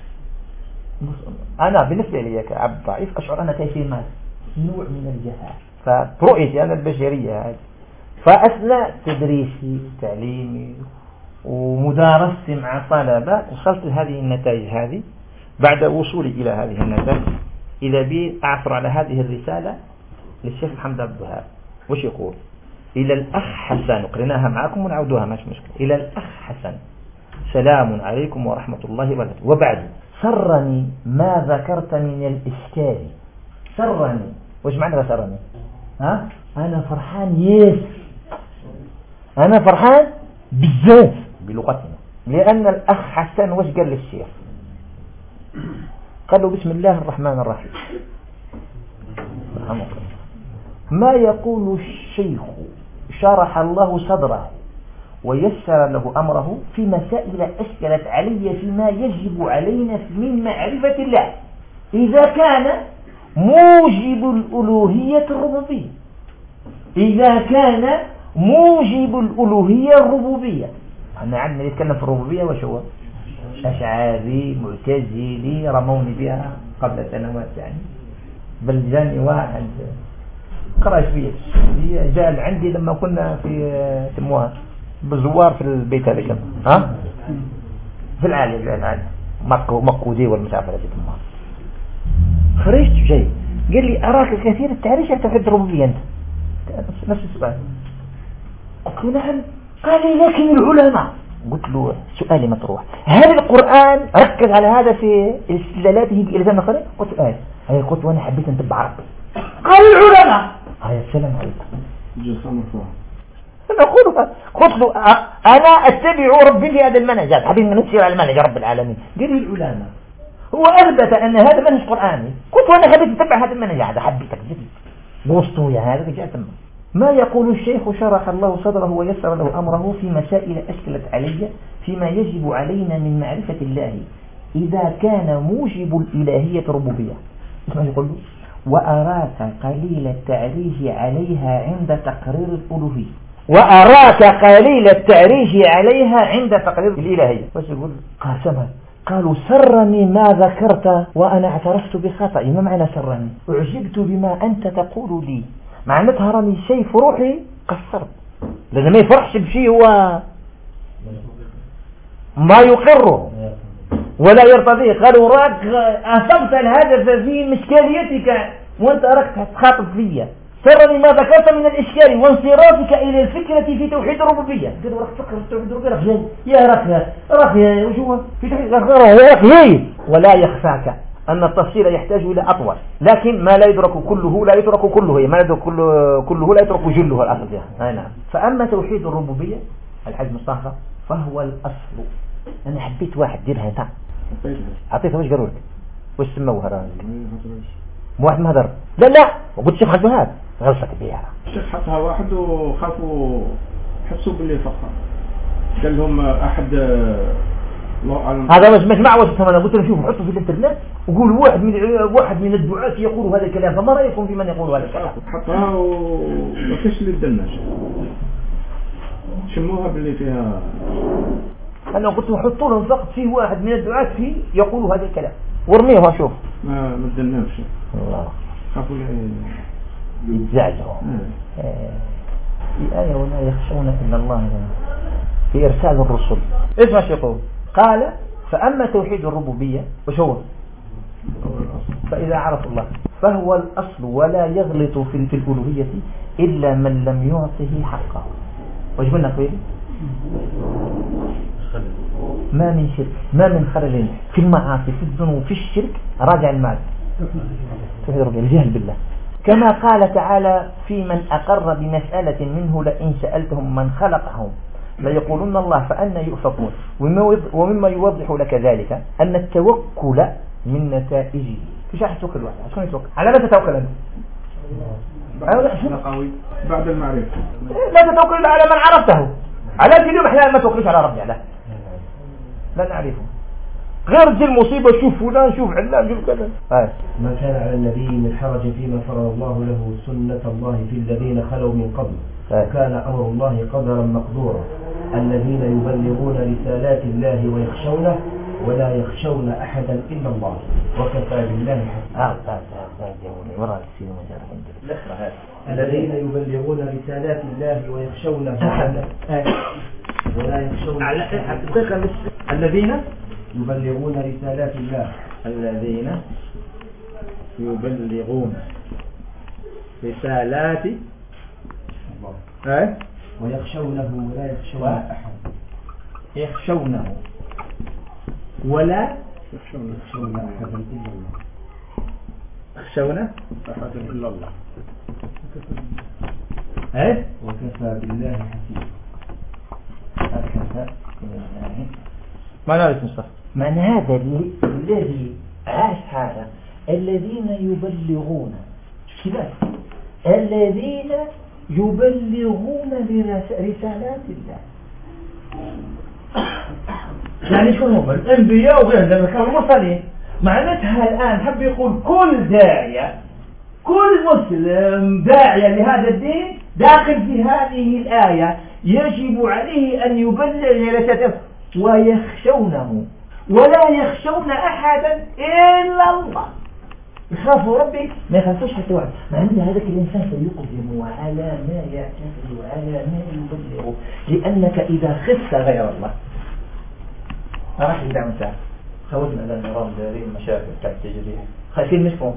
أنا بالنسبة لي كعبد ضعيف أشعر أنا كيف ما نوع من الجهال، فرؤيتي أنا البشرية هذه. فأثناء تدريسي تعليمي ومدارستي مع طلبة وصلت لهذه النتائج هذه. بعد وصولي إلى هذه النتائج إذا بي أعثر على هذه الرسالة للشيخ محمد عبد الوهاب. وش يقول؟ إلى الأخ حسن، قريناها معكم ونعودوها مش مشكلة. إلى الأخ حسن، سلام عليكم ورحمة الله وبركاته. وبعد سرني ما ذكرت من الإشكال. سرني، وش معنى سرني؟ ها؟ أنا فرحان أنا فرحان بالذات بلغتنا، لأن الأخ حسن وش قال للشيخ؟ قال له بسم الله الرحمن الرحيم، ما يقول الشيخ شرح الله صدره ويسر له أمره في مسائل أشكلت علي فيما يجب علينا من معرفة الله إذا كان موجب الألوهية الربوبية. إذا كان موجب الألوهية الربوبية، احنا عندنا نتكلم في الربوبية وش هو؟ أشعاري معتزلي رموني بها قبل سنوات يعني، بل جاني واحد قرأ شوية جاء عندي لما كنا في تموها بزوار في البيت هذا كم ها في العالي مقودي والمسافة التي تموها. خرجت جاي قال لي أراك الكثير التعريش أنت في الربوبية أنت نفس السؤال. قلت له نعم. قال لي لكن العلماء. قلت له سؤالي مطروح، هل القرآن ركز على هذا في استدلالاته بإلزام الخلق؟ قلت هاي قلت وانا حبيت انتبه عربي. قال العلماء هاي السلام عليكم. قلت له انا اتبع ربي في هذا المنهج، حبيت نسير على المنهج رب العالمين. قال لي العلماء هو اثبت ان هذا منهج قرآني. قلت وانا حبيت اتبع هذا المنهج هذا، حبيتك جدا وسطه يا هذا جاء تمام. ما يقول الشيخ شرح الله صدره ويسر له أمره في مسائل أشكلت علي فيما يجب علينا من معرفة الله إذا كان موجب الإلهية الربوبية. اسمع يقول له وأراك قليل التعريج عليها عند تقرير الألوهية. وأراك قليل التعريج عليها عند تقرير الإلهية. وش يقول؟ قاسمها. قالوا سرني ما ذكرت وأنا اعترفت بخطئي. ما معنى سرني؟ أعجبت بما أنت تقول لي، معناتها راني شيء في روحي قصرت، لأن ما يفرحش بشيء هو ما يقره ولا يرتضيه. قالوا راك أصبت الهدف في مشكاليتك وانت راك تخاطب فيا. سرني ما ذكرت من الإشكال وانصرافك إلى الفكرة في توحيد الربوبية. قالوا راك تفكر في توحيد الربوبية يا راك وش هو في توحيد الربوبية. ولا يخفاك أن التفصيل يحتاج إلى أطول، لكن ما لا يدرك كله لا يترك كله، ما لا يدرك كله لا يترك جله الأصل فيها. نعم. فأما توحيد الربوبية الحاج مصطفى فهو الأصل. أنا حبيت واحد ديرها انت أعطيتها. وش قالوا لك؟ وش سموها رأيك؟ واحد ما هدر لا وقلت شيخ عبد الوهاب غلطت بيها. الشيخ حطها واحد وخافوا حسوا باللي فقط قال لهم أحد هذا مش معوزتهم. أنا قلت لهم شوفوا حطوا في الانترنت وقولوا واحد من الدعاة يقول هذا الكلام، فما رأيكم في من يقول هذا الكلام؟ حطها وكش اللي الدناش شموها باللي فيها. أنا قلت لهم حطوا لهم فقط فيه واحد من الدعاة فيه يقول هذا الكلام ورميها. شوف ما الدناش الله خافوا يتزعزعوا. في آية ولا يخشون إلا الله في إرسال الرسل. اسمع شو يقول. قال فأما توحيد الربوبية وش هو؟ فإذا عرف الله فهو الأصل ولا يغلط في الألوهية إلا من لم يعطه حقه. وش قلنا فيه؟ ما من شرك ما من خلل في المعاصي في الذنوب في الشرك راجع المال توحيد الربوبية الجهل بالله. كما قال تعالى في من أقر بمسألة منه لئن سألتهم من خلقهم ليقولون الله فأنا يؤفكون. ومما يوضح لك ذلك أن التوكل من نتائجه. فيش راح توكل واحد عشان يتوكل على ما تتوكل أنت بعد المعرفة. لا تتوكل على من عرفته. على اليوم احنا ما توكلش على ربي لا نعرفه. غير تجي المصيبة شوف فلان شوف علان شوف كذا. ما كان على النبي من حرج فيما فرض الله له سنة الله في الذين خلوا من قبل وكان أمر الله قدرا مقدورا الذين يبلغون رسالات الله ويخشونه ولا يخشون أحدا إلا الله وكفى بالله حسيبا. الذين يبلغون رسالات الله ويخشونه ولا يخشون الذين يبلغون رسالات الله يبلغون رسالات ويخشونه ولا يخشون أحد يخشونه ولا يخشون أحدا إلا الله يخشون أحدا إلا الله وكفى بالله حسيبا. معنى هذا المصطفى من هذا الذي عاش هذا الذين يبلغون كذا الذين يبلغون رسالات الله يعني شو هم الأنبياء وغير ذلك المرسلين. معناتها الآن حب يقول كل داعية كل مسلم داعية لهذا الدين داخل في هذه الآية يجب عليه أن يبلغ رسالته ويخشونه ولا يخشون أحدا إلا الله. يخافوا ربي ما يخافوش حتى واحد. معناتها هذاك الإنسان سيقدم على ما يعتقد وعلى ما يبلغه لأنك إذا خفت غير الله راح يدعم ساعة خوتنا على النظام داري المشاكل تاع التجريح خايفين مشكم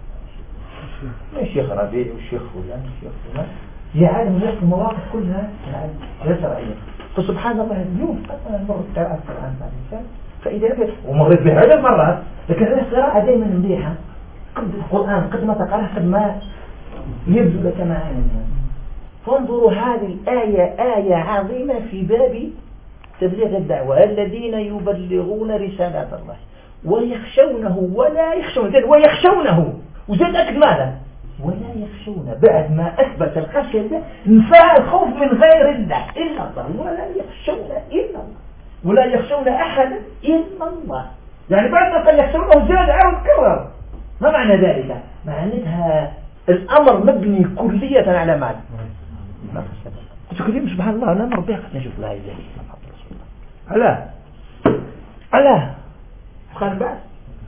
الشيخ ربيع والشيخ فلان والشيخ فلان يعلم نفس المواقف كلها لا شرعية. فسبحان الله اليوم أنا مرت قراءة القرآن بعد الإنسان فإذا ومرت بها عدة مرات لكن القراءة دائما مليحة قد القرآن قد ما تقرأ قد ما يبدو لك معاني. فانظروا هذه الآية آية عظيمة في باب تبليغ الدعوة الذين يبلغون رسالات الله ويخشونه ولا يخشون ويخشونه وزاد أكد ماذا ولا يخشون بعد ما أثبت الخشية لله نفى الخوف من غير الله إلا الله ولا يخشون إلا الله ولا يخشون أحدا إلا الله. يعني بعد ما قال يخشونه زاد عاود كرر. ما معنى ذلك؟ معناتها الأمر مبني كلية على ماذا؟ ما خشية. سبحان الله أنا مربي قد نشوف لا إله إلا الله. على خان بعد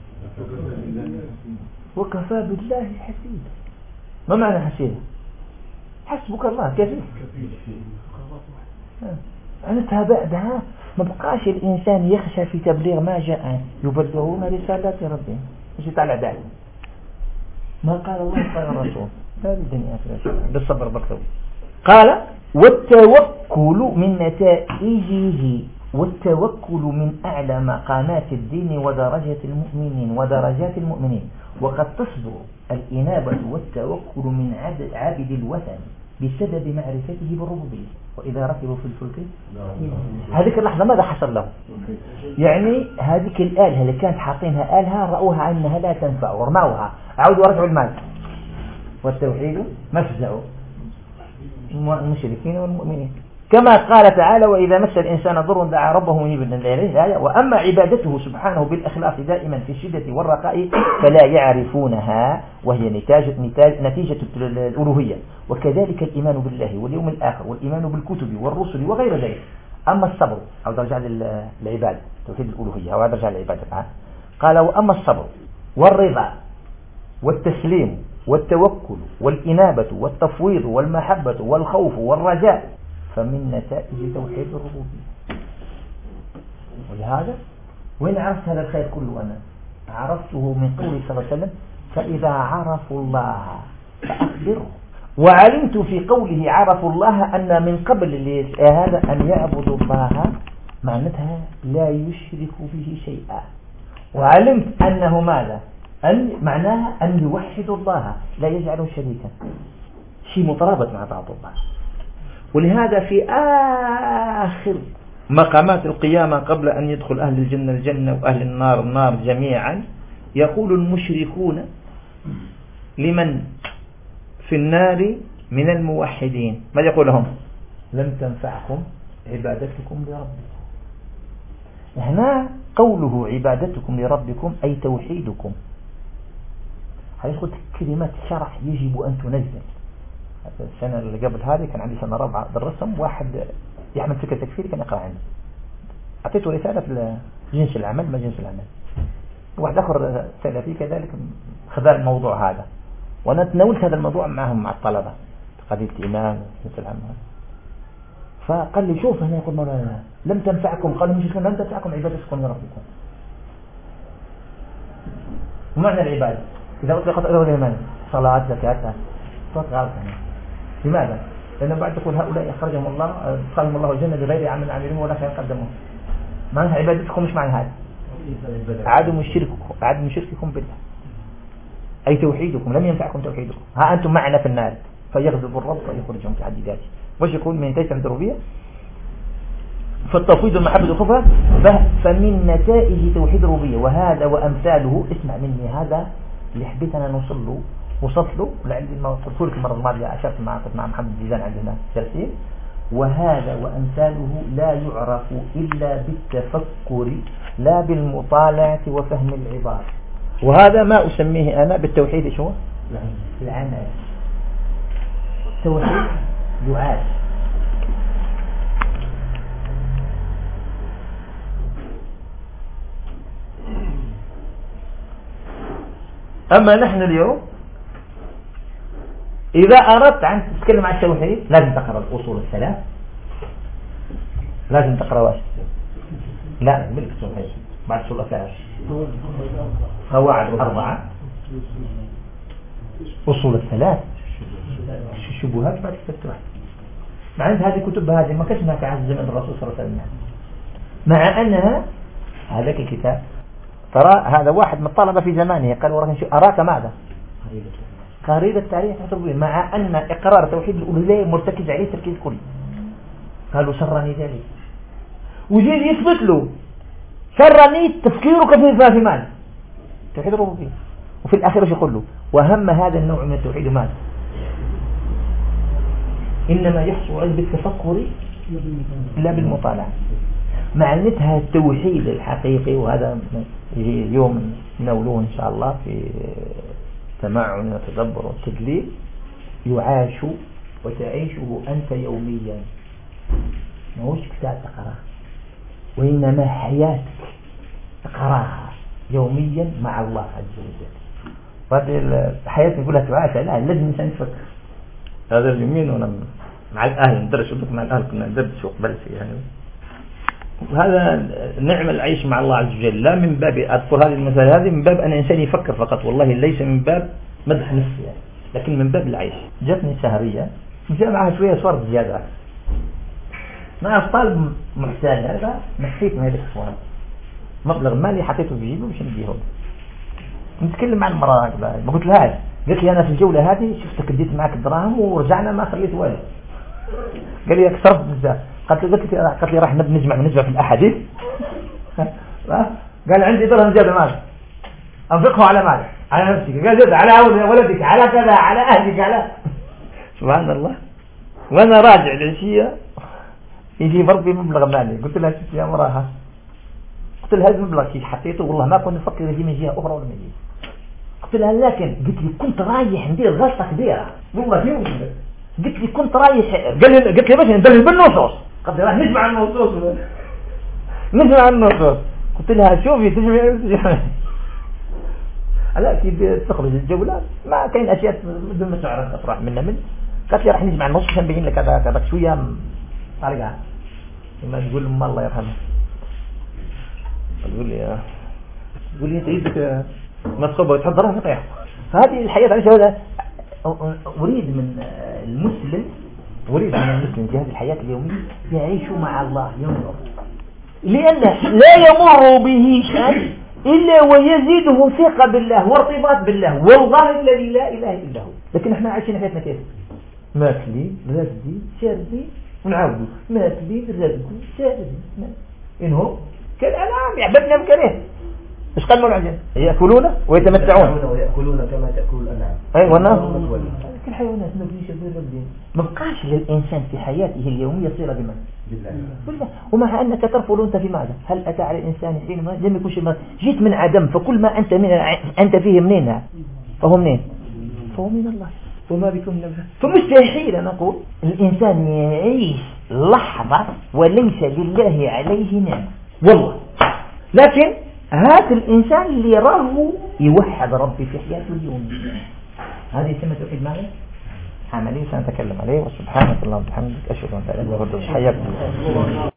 وكفى بالله حسيبا. ما معنى حسيبا؟ حسبك الله كثير. معناتها بعدها ما بقاش الإنسان يخشى في تبليغ ما جاء يبلغون رسالات ربهم مش يطلع داعي. ما قال الله قال الرسول هذه الدنيا بالصبر بكتب. قال والتوكل من نتائجه والتوكل من أعلى مقامات الدين ودرجات المؤمنين وقد تصدر الإنابة والتوكل من عابد الوثن بسبب معرفته بالربوبية. وإذا ركبوا في الفلك هذيك اللحظة ماذا حصل له؟ يعني هذيك الآلهة اللي كانت حاطينها آلهة رأوها أنها لا تنفع ورموها عودوا ورجعوا المال. والتوحيد مفزع المشركين والمؤمنين كما قال تعالى وإذا مس الإنسان ضر دعا ربه منيبا إليه. وأما عبادته سبحانه بالإخلاص دائما في الشدة والرخاء فلا يعرفونها وهي نتيجة الألوهية. وكذلك الإيمان بالله واليوم الآخر والإيمان بالكتب والرسل وغير ذلك. أما الصبر أو درجة العبادة توحيد الألوهية أو درجة العبادة قال وأما الصبر والرضا والتسليم والتوكل والإنابة والتفويض والمحبة والخوف والرجاء فمن نتائج توحيد الربوبية. ولهذا وين عرفت هذا الخير كله؟ أنا عرفته من قوله صلى الله عليه وسلم فإذا عرفوا الله فأخبروا. وعلمت في قوله عرفوا الله أن من قبل هذا أن يعبدوا الله معناتها لا يشرك به شيئا. وعلمت أنه ماذا؟ أن معناها أن يوحدوا الله لا يجعلوا شريكا شيء مترابط مع بعض الله. ولهذا في آخر مقامات القيامة قبل أن يدخل أهل الجنة الجنة وأهل النار النار جميعا يقول المشركون لمن في النار من الموحدين ماذا يقول لهم؟ لم تنفعكم عبادتكم لربكم. هنا قوله عبادتكم لربكم أي توحيدكم. هذه قلت كلمات شرح يجب أن تنزل. السنة اللي قبل هذه كان عندي سنة رابعة بالرسم، واحد يعمل فكرة تكفيري كان يقرأ عندي، أعطيته رسالة في جنس العمل ما جنس العمل، واحد آخر سلفي كذلك خذا الموضوع هذا، وأنا تناولت هذا الموضوع معهم مع الطلبة قضية الإيمان جنس العمل. فقال لي شوف هنا يقول مولانا لم تنفعكم، قالوا مش لم تنفعكم عبادتكم لربكم. ومعنى العبادة إذا أطلقت أدوات الإيمان صلاة زكاة صوت غلط. لماذا؟ لأن بعد تقول هؤلاء أخرجهم الله الجنة بغير عمل عاملين ولا خير قدموه. معنى عبادتكم مش معنى هذا عدم شرككم بالله، أي توحيدكم لم ينفعكم توحيدكم. ها أنتم معنا في النار فيغضب الرب فيخرجهم في حد ذاته. وش يقول من تيسر الربوبية؟ فالتفويض والمحبة الخفة فمن نتائج توحيد الربوبية، وهذا وأمثاله. اسمع مني هذا اللي حبيت أنا وصلت له لعلي ما قلت لك المرة الماضية أشرت مع محمد الجيزان عندنا جالسين. وهذا وأمثاله لا يعرف إلا بالتفكر لا بالمطالعة وفهم العبارة. وهذا ما أسميه أنا بالتوحيد شو؟ العمل. توحيد يعاش. أما نحن اليوم إذا أردت أن تتكلم عن التوحيد لازم تقرأ الأصول الثلاث، لازم تقرأ واش؟ لا ملك التوحيد بعد الأصول الثلاث، قواعد 4، أصول الثلاث، الشبهات بعد التوحيد. مع أن هذه الكتب هذه ما كانت هناك عن زمن الرسول صلى الله عليه وسلم، مع أنها هذاك الكتاب ترى هذا واحد من الطلبة في زمانه قال وراك أراك ماذا؟ قريدة التاريخ الربوبية، مع أن إقرار توحيد الألوهية مرتكز عليه تركيز كلي. قالوا سرني ذلك، وجيد يثبت له سرني تفكيرك في ماذا؟ توحيد الربوبية. وفي الآخر ايش يقول له؟ وهم هذا النوع من التوحيد ماذا؟ إنما يحصل بالتفكر لا بالمطالعة. معناتها التوحيد الحقيقي، وهذا يجي يوم نولوه إن شاء الله في تمعن وتدبر والتدليل، يعاش وتعيشه أنت يوميا، ما هوش كتاب تقرأ، وإنما حياتك تقرأها يوميا مع الله عز وجل. وهذه الحياة نقولها تعاش، لا لازم الإنسان يفكر. هذا اليومين وأنا مع الأهل ندرس مع الأهل كنا ندرس وقبل يعني، وهذا نعم العيش مع الله عز وجل. لا من باب أذكر هذه المسألة هذه من باب أن الإنسان يفكر فقط، والله ليس من باب مدح نفسه يعني، لكن من باب العيش. جاتني سهرية جاء معها شوية صور زيادة مع طالب محتاج، هذا نحيت من هذه الصور مبلغ مالي حطيته في جيبه باش نديه. نتكلم عن المرأة ما قلت لهاش، قلت لي أنا في الجولة هذه شفتك اديت معك الدراهم ورجعنا ما خليت والو. قال لي اكثرت بزاف. قالت لي راح نجمع في الأحاديث. قال عندي درهم زيادة مال أنفقه على مالك على نفسك، قال زيادة على ولدك على كذا على أهلك على سبحان الله. وأنا راجع العشية يجي بربي مبلغ مالي، قلت لها شفت يا مراها، قلت لها هذا المبلغ كي حطيته والله ما كنت نفكر يجي من جهة أخرى ولا من جهة. قلت لها لكن قلت لي كنت رايح ندير غلطة كبيرة والله في وجهك. قلت لي كنت رايح قلت لي باش ندلل بالنصوص، قلت لها نجمع النصوص. قلت لها شوفي تجمع لا كي تخرج الجولة ما كاين أشياء بدون ما تعرف أفرح منها من. قالت لي راح نجمع النص عشان نبين لك هذا شوية طالقها لما تقول أم الله يرحمها. تقول لي أنت يدك ما تخبر تحضرها في طيح. فهذه الحياة عايشة. هذا أريد من المسلم في هذه الحياة اليومية يعيش مع الله ينظر، لأن لا يمر به شيء إلا ويزيده ثقة بالله وارتباط بالله والله الذي لا إله إلا هو. لكن احنا عايشين حياتنا كيف؟ ماكلي رزقي شربي ونعاودوا ماكلي رزقي شربي إنه كالأنعام يعبدنا بكره إيش قال مولى الجنة؟ يأكلون ويتمتعون ويأكلون كما تأكل الأنعام. أي والنار. كل حيوانات ما فيش الدين. ما بقاش للإنسان في حياته اليومية صلة بالله. ومع أنك ترفض أنت في معدن. هل أتى على الإنسان حين ما لم يكن شيء جيت من عدم فكل ما أنت فيه منين؟ فهو منين؟ فهو من الله. وما بكم من نفسه. فمستحيل أن نقول الإنسان يعيش لحظة وليس لله عليه نعمة والله. لكن هذا الإنسان اللي راه يوحد ربي في حياته اليومية هذه سمة توحيد معي عملية سنتكلم عليه. وسبحانك اللهم وبحمدك أشهد أن لا إله إلا أنت حياك الله.